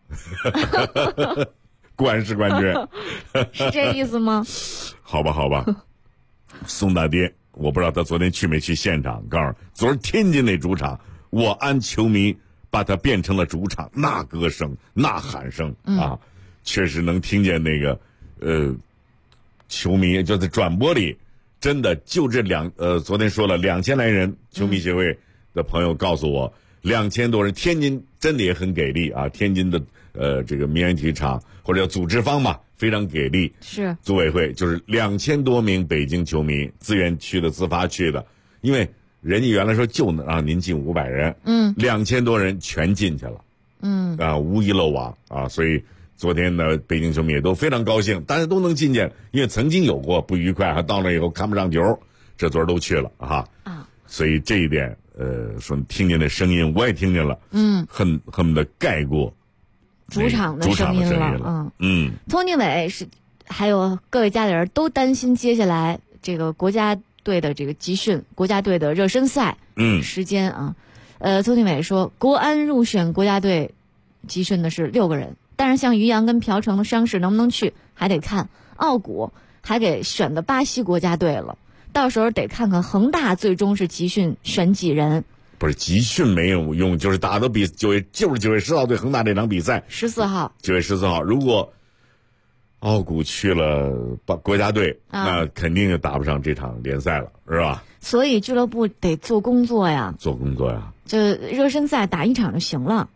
国安是冠军， 是这意思吗？ 好吧，宋大爹，我不知道他昨天去没去现场。告诉昨儿天津那主场，我安球迷把它变成了主场，那歌声、那喊声啊，确实能听见那个球迷就在转播里，真的就这昨天说了2000来人，球迷协会的朋友告诉我，2000多人，天津真的也很给力啊，天津的。这个民安体育场或者叫组织方嘛，非常给力。 是组委会就是2000多名北京球迷自愿去的、自发去的，因为人家原来说就能让您进500人，2000多人全进去了，无一漏网啊，所以昨天呢，北京球迷也都非常高兴，大家都能进去，因为曾经有过不愉快，还到那以后看不上球，这昨儿都去了所以这一点说听见那声音我也听见了，恨不得盖过。 主场的声音了，佟定伟是，还有各位家里人都担心接下来这个国家队的这个集训，国家队的热身赛，时间啊，佟定伟说，国安入选国家队集训的是6个人，但是像于洋跟朴成的伤势能不能去，还得看。奥古还给选的巴西国家队了，到时候得看看恒大最终是集训选几人。 不是集训没有用，就是打到9月10号对恒大这场比赛 ，14号 9月14号，如果奥古去了国家队，那肯定就打不上这场联赛了，是吧？ 所以俱乐部得做工作呀，就热身赛打1场就行了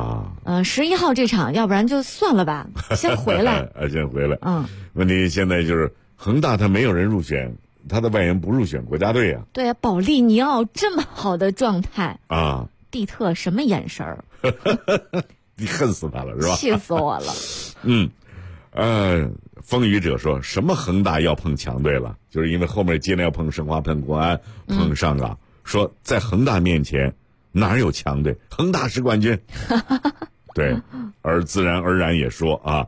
11号这场，要不然就算了吧，先回来。 先回来。问题现在就是恒大他没有人入选。他的外援不入选国家队啊？ 对啊，保利尼奥这么好的状态啊， 蒂特什么眼神儿？ 你恨死他了是吧？ 气死我了。 风雨者说什么恒大要碰强队了，就是因为后面接着要碰申花、碰国安、碰上港，说在恒大面前哪有强队？恒大是冠军。对，而自然而然也说啊，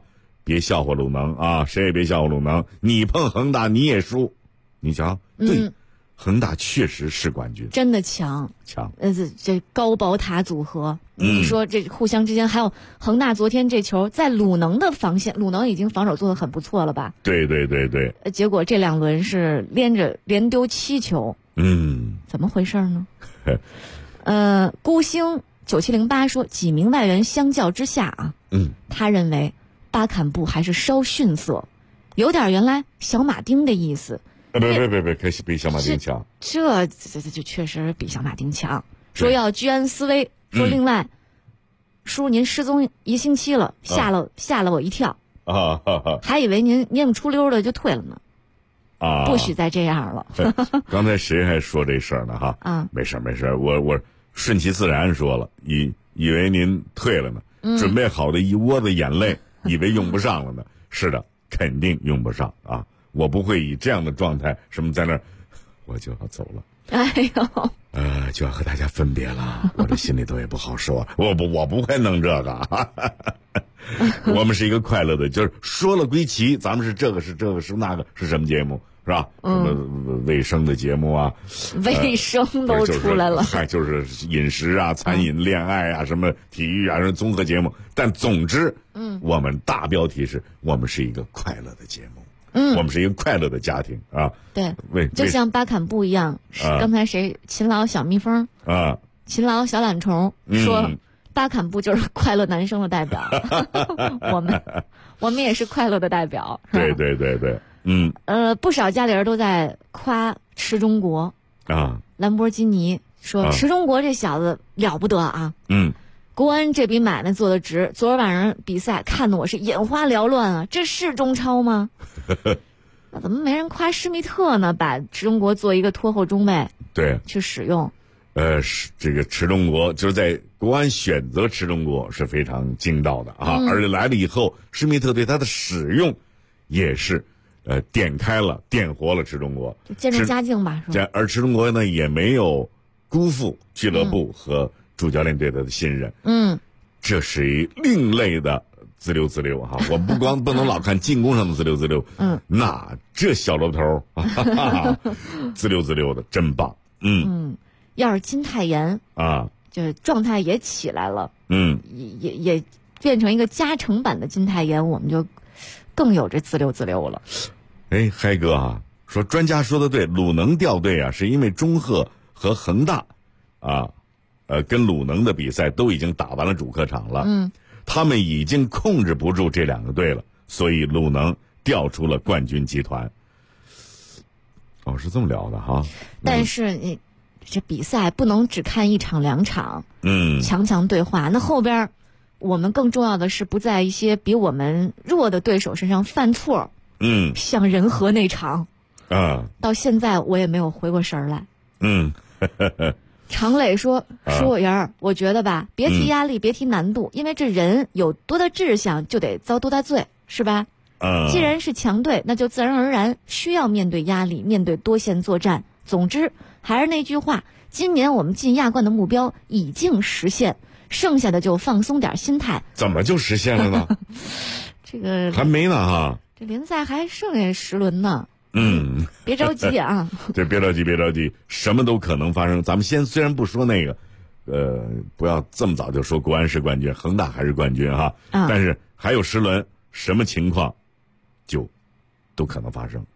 别笑话鲁能啊，谁也别笑话鲁能，你碰恒大你也输，你瞧，对。恒大确实是冠军， 真的强。这高宝塔组合，你说这互相之间，还有恒大昨天这球在鲁能的防线，鲁能已经防守做得很不错了吧？ 对。 结果这2轮是连丢7球，怎么回事呢？孤星9708说，几名外援相较之下啊，他认为巴坎布还是稍逊色，有点原来小马丁的意思。 别，可惜比小马丁强。 这就确实比小马丁强。说要居安思危。说另外，叔您失踪1星期了，吓了我一跳啊！还以为您怎么出溜的就退了呢？啊！不许再这样了。 刚才谁还说这事儿呢？哈啊！没事，我顺其自然说了，以为您退了呢，准备好的一窝子眼泪，以为用不上了呢。是的，肯定用不上啊！我不会以这样的状态什么在那儿，我就要走了。 哎呦， 就要和大家分别了，我这心里头也不好受。我不会弄这个。我们是一个快乐的，就是说了归齐，咱们是这个是那个是什么节目是吧？什么卫生的节目啊， 卫生都出来了， 就是饮食啊、餐饮、恋爱啊、什么体育啊，什么综合节目。但总之，我们大标题是我们是一个快乐的节目。我们是一个快乐的家庭啊！ 对，就像巴坎布一样，刚才勤劳小蜜蜂啊，勤劳小懒虫说，巴坎布就是快乐男生的代表，我们也是快乐的代表。 对， 不少家里人都在夸池中国啊，兰博基尼说池中国这小子了不得啊，国安这笔买卖做得值，昨儿晚上比赛看得我是眼花缭乱啊！这是中超吗？那怎么没人夸施密特呢？把池中国做一个拖后中卫， 对， 去使用。 这个池中国就是在国安选择池中国是非常精到的啊，而且来了以后，施密特对他的使用也是点活了池中国， 渐入佳境吧。 而池中国呢也没有辜负俱乐部和主教练对他的信任，这是一另类的自溜哈！我不能老看进攻上的自溜，那这小萝卜头自溜的真棒， 要是金泰妍啊，就状态也起来了，也变成一个加成版的金泰妍，我们就更有这自溜了。 哎，嗨哥啊，说专家说的对，鲁能掉队啊，是因为中赫和恒大啊。跟鲁能的比赛都已经打完了主客场了，他们已经控制不住这2个队了，所以鲁能调出了冠军集团。是这么聊的哈。 但是你这比赛不能只看1场2场，强对话。那后边我们更重要的是不在一些比我们弱的对手身上犯错。像仁和那场到现在我也没有回过神来。常磊说我人儿，我觉得吧，别提压力，别提难度，因为这人有多大志向，就得遭多大罪，是吧？既然是强队，那就自然而然需要面对压力，面对多线作战。总之，还是那句话，今年我们进亚冠的目标已经实现，剩下的就放松点心态。 怎么就实现了呢？ 这个还没呢哈， 这联赛还剩下10轮呢。别着急啊！ 对，别着急，什么都可能发生。咱们虽然不说那个，不要这么早就说国安是冠军，恒大还是冠军哈。但是还有10轮，什么情况就都可能发生。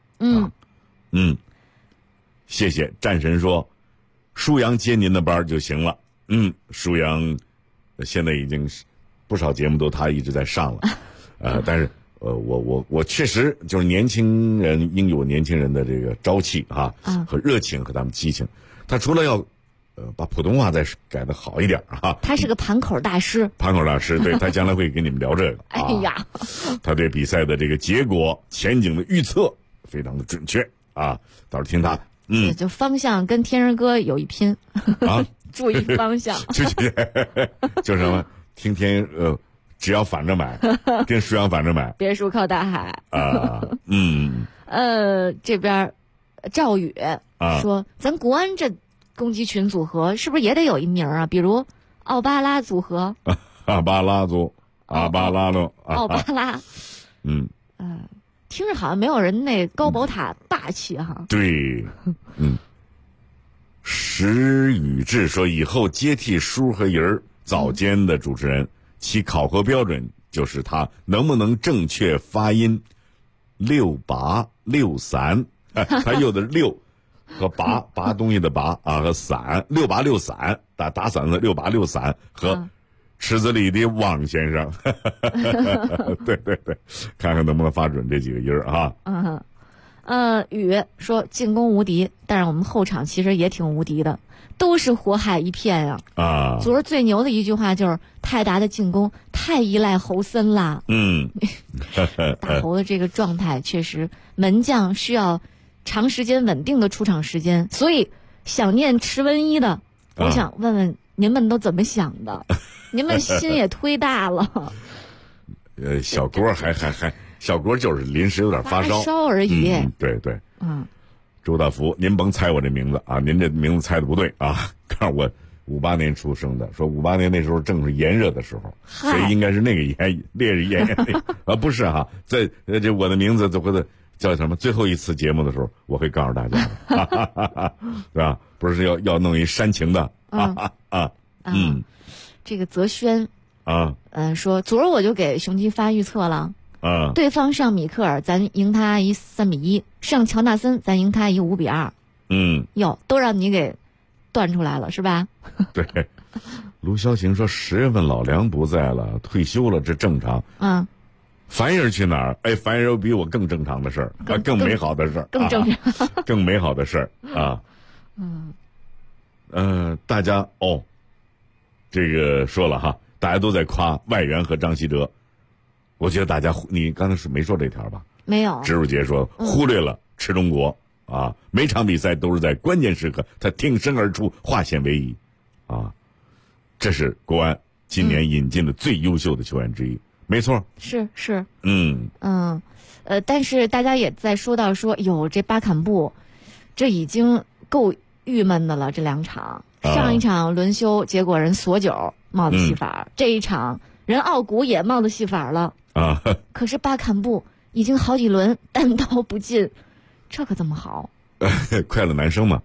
谢谢战神说，舒阳接您的班就行了。舒阳现在已经不少节目都他一直在上了，但是。我确实就是年轻人应有年轻人的这个朝气和热情和他们激情。他除了要把普通话再改得好一点他是个盘口大师。 对，他将来会跟你们聊这个。 哎呀， 他对比赛的这个结果前景的预测非常的准确到时候听他的。 就方向跟天人哥有一拼注意方向。 就什么听天只要反着买，跟舒阳反着买。 别墅靠大海这边赵宇说，咱国安这攻击群组合是不是也得有一名啊？比如奥巴拉组合。 阿巴拉族，阿巴拉。 听着好像没有人那高宝塔霸气哈。 对，石宇志说，以后接替舒和莹儿早间的主持人，其考核标准就是他能不能正确发音6拔6散，他用的6和拔东西的拔啊和散，6拔6散，打散的6拔6散和池子里的汪先生，对，看看能不能发准这几个音儿啊。 雨说进攻无敌，但是我们后场其实也挺无敌的，都是火海一片呀。昨儿最牛的一句话就是泰达的进攻太依赖侯森啦。大侯的这个状态确实，门将需要长时间稳定的出场时间，所以想念池文一的，我想问问您们都怎么想的？您们心也忒大了。 小郭还小郭就是临时有点发烧而已。 对。周大福，您甭猜我这名字啊，您这名字猜的不对啊。告诉我58年出生的，说58年那时候正是炎热的时候，所以应该是那个烈日炎不是哈，在这我的名字或者叫什么最后一次节目的时候，我会告诉大家的，对吧？不是要弄一煽情的这个泽轩说昨儿我就给雄鸡发预测了。对方上米克尔，咱赢他一3-1；上乔纳森，咱赢他一5-2。都让你给断出来了是吧？ 对。卢潇晴说10月份老梁不在了，退休了，这正常。樊爷去哪儿？樊爷有比我更正常的事儿，更美好的事儿， 更正常， 更美好的事儿啊。大家这个说了哈，大家都在夸外援和张稀哲。我觉得大家，你刚才是没说这条吧？ 没有。 植入杰说忽略了池中国啊，每场比赛都是在关键时刻他挺身而出，化险为夷啊，这是国安今年引进的最优秀的球员之一，没错。 是。但是大家也在说到说，这巴坎布，这已经够郁闷的了。这2场，上一场轮休，结果人索九冒的戏法，这一场人奥古也冒的戏法了。可是巴坎布已经好几轮单刀不进，这可怎么好？ 快乐男生嘛。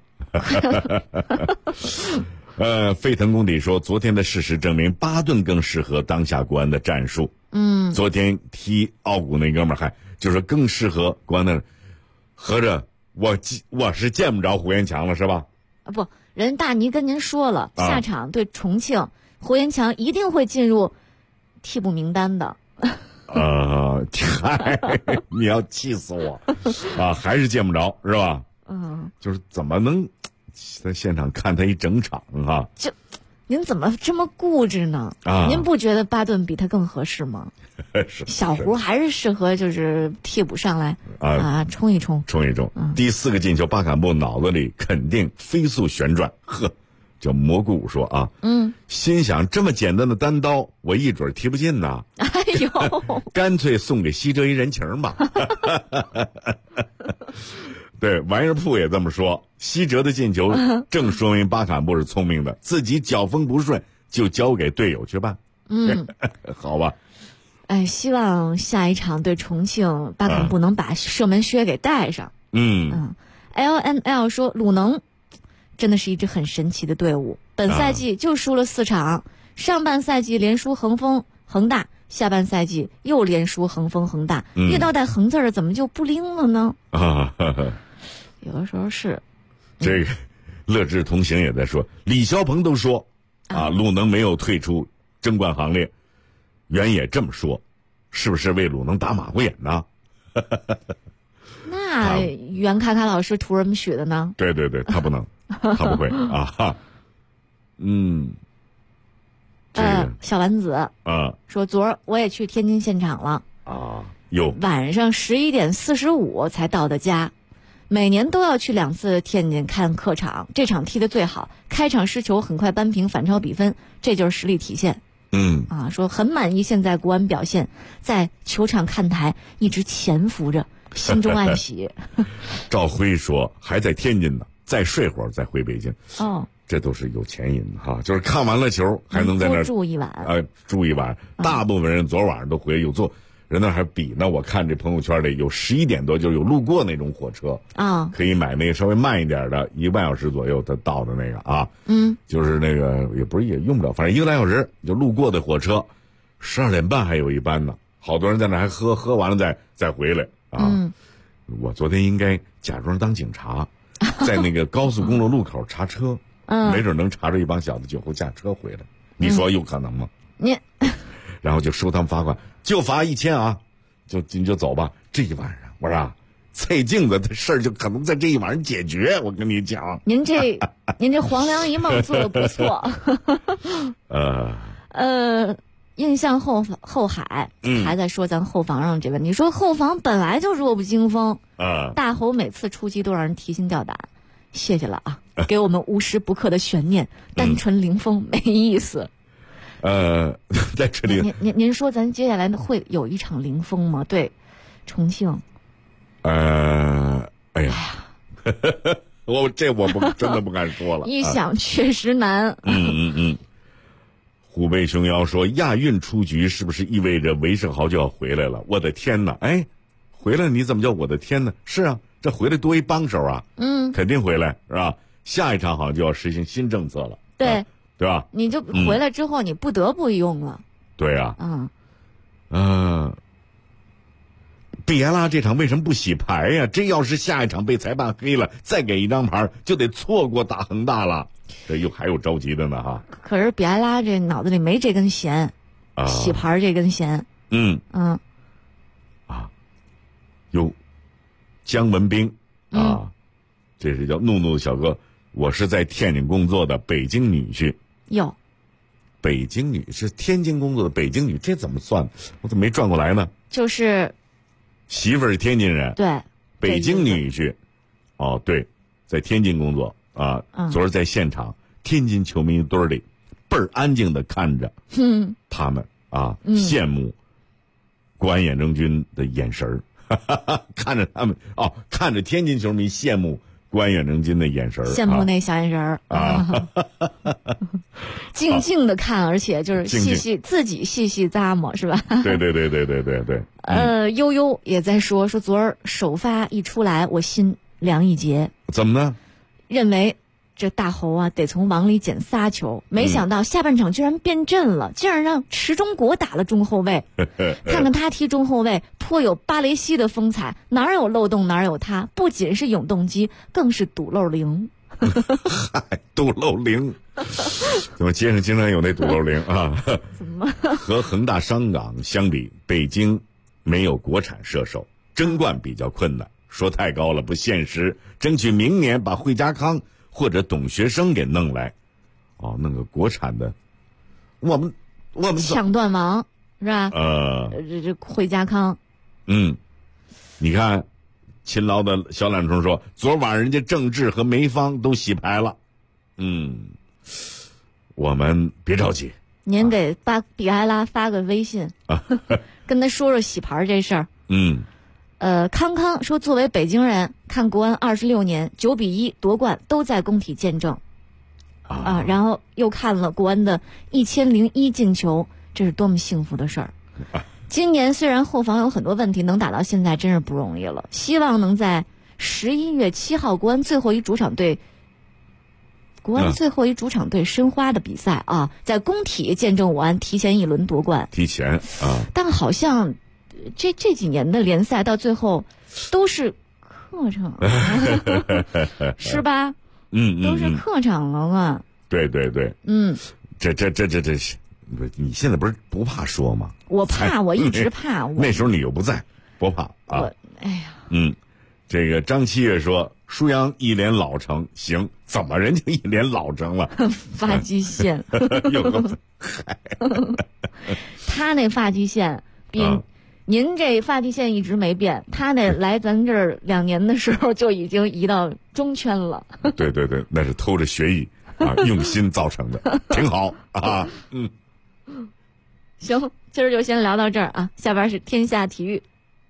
沸腾工体说，昨天的事实证明巴顿更适合当下国安的战术。昨天踢奥古那哥们儿就是更适合国安的，合着我是见不着胡延强了是吧？ 不，人大尼跟您说了，下场对重庆，胡延强一定会进入替补名单的。 你要气死我还是见不着是吧？就是怎么能在现场看他一整场就您怎么这么固执呢？您不觉得巴顿比他更合适吗？小胡还是适合就是替补上来冲一冲。 第4个进球，巴坎布脑子里肯定飞速旋转，叫蘑菇舞说心想这么简单的单刀，我一准踢不进呐。干脆送给西哲一人情吧。对，玩意儿铺也这么说，西哲的进球正说明巴坎布是聪明的，自己脚风不顺就交给队友去办。好吧。 希望下一场对重庆，巴坎布能把射门靴给带上。LNL 说鲁能真的是一支很神奇的队伍，本赛季就输了4场，上半赛季连输恒丰、恒大，下半赛季又连输恒丰、恒大，遇到带恒字儿怎么就不灵了呢？有的时候是。 这个乐之同行也在说，李霄鹏都说鲁能没有退出争冠行列，原也这么说，是不是为鲁能打马虎眼呢？ 那袁卡卡老师图什么许的呢？ 对，他不能，他不会小丸子说昨儿我也去天津现场了晚上11点45才到的家。每年都要去2次天津看客场，这场踢得最好，开场失球很快扳平反超比分，这就是实力体现。说很满意现在国安表现，在球场看台一直潜伏着，心中暗喜。 赵辉说还在天津呢，再睡会儿再回北京。这都是有钱人就是看完了球还能在那儿住一晚。 大部分人昨晚上都回去有做人那还比呢。我看这朋友圈里有11点多就有路过那种火车啊， 可以买那个稍微慢一点的，1个半小时左右它到的那个啊，就是那个也不是也用不了，反正1个来小时就路过的火车，12点半还有一班呢，好多人在那还喝完了再回来啊。我昨天应该假装当警察，在那个高速公路路口查车，没准能查着一帮小子酒后驾车回来，你说有可能吗？ 你。 然后就收他们罚款，就罚1000啊，你就走吧。这一晚上，我说菜镜子的事儿就可能在这一晚上解决。我跟你讲， 您这黄粱一梦做的不错。印象后海还在说咱后防上这问题，说后防本来就弱不禁风，大侯每次出击都让人提心吊胆。谢谢了啊，给我们无时不刻的悬念，单纯零封没意思。 在这里， 您说咱接下来会有一场零封吗？对，重庆。 哎呀，我真的不敢说了。 一想确实难。 虎背熊腰说亚运出局是不是意味着韦世豪就要回来了？我的天哪！哎，回来你怎么叫我的天呢？是啊，这回来多一帮手啊。肯定回来是吧？下一场好像就要实行新政策了。 对。 对吧？ 你就回来之后，你不得不用了。 对啊。比埃拉这场为什么不洗牌呀？这要是下一场被裁判黑了，再给一张牌，就得错过打恒大了。这又还有着急的呢哈。 可是比埃拉这脑子里没这根弦，洗牌这根弦。 有姜文斌啊，这是叫怒怒的小哥。我是在天津工作的北京女婿。 哟， 北京女是天津工作的北京女，这怎么算？我怎么没转过来呢？ 就是媳妇儿是天津人， 对， 北京女婿。哦，对，在天津工作啊。昨儿在现场，天津球迷堆里倍儿安静的看着他们啊，羡慕国安远征军的眼神儿，看着他们看着天津球迷羡慕国安远征军的眼神儿， 羡慕那小眼神儿啊，静静的看，而且就是自己细细咂摸，是吧？ 对。 悠悠也在说昨儿首发一出来，我心凉一截。 怎么呢？ 认为这大侯啊得从网里捡仨球，没想到下半场居然变阵了，竟然让池中国打了中后卫。看看他踢中后卫，颇有巴雷西的风采，哪有漏洞哪有他，不仅是永动机，更是堵漏铃。 嗨，堵漏铃，怎么街上经常有那堵漏铃啊？ 怎么和恒大上港相比，北京没有国产射手，争冠比较困难，说太高了不现实，争取明年把惠家康或者董学生给弄来，弄个国产的，我们抢断王是吧？这惠家康， 你看，勤劳的小懒虫说，昨晚人家郑智和梅芳都洗牌了，我们别着急， 您给比埃拉发个微信跟他说说洗牌这事儿。康康说，作为北京人，看国安26年9-1夺冠都在工体见证然后又看了国安的1001进球，这是多么幸福的事儿。今年虽然后防有很多问题，能打到现在真是不容易了，希望能在11月7号国安最后一主场对申花的比赛在工体见证我安提前一轮夺冠。但好像这几年的联赛到最后都是客场是吧？都是客场了嘛。 对。这是你现在不怕说吗？ 我怕，我一直怕。 那时候你又不在，不怕啊。 哎呀， 这个张七月说，舒阳一脸老成，行，怎么人家一脸老成了？ 发际线，他那发际线比您这发际线一直没变，他那来咱这儿2年的时候就已经移到中圈了。 对，那是偷着学艺用心造成的，挺好啊。 行，今儿就先聊到这儿啊，下边是天下体育。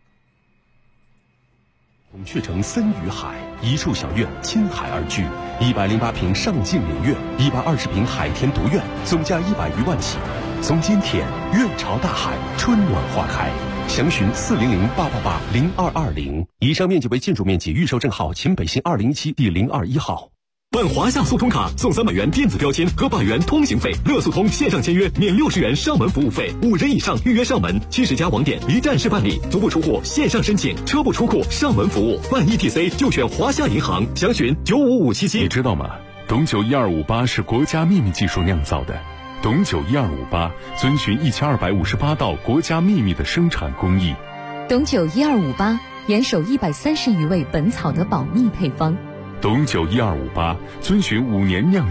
孔雀城森与海，一处小院亲海而居，108平上镜陵苑，120平海天独院，总价100余万起。从今天，院朝大海，春暖花开。 详询400-888-0220。以上面积为建筑面积，预售证号秦北新207第021号。 办华夏速通卡送300元电子标签和100元通行费，乐速通线上签约免60元上门服务费，5人以上预约上门，70家网点一站式办理，足不出户线上申请，车不出库上门服务，办 ETC 就选华夏银行，详询95577。 你知道吗？董酒12588是国家秘密技术酿造的，董酒12588遵循1258道国家秘密的生产工艺。 董酒1258严守130余味本草的保密配方。 董酒12588遵循5年酿造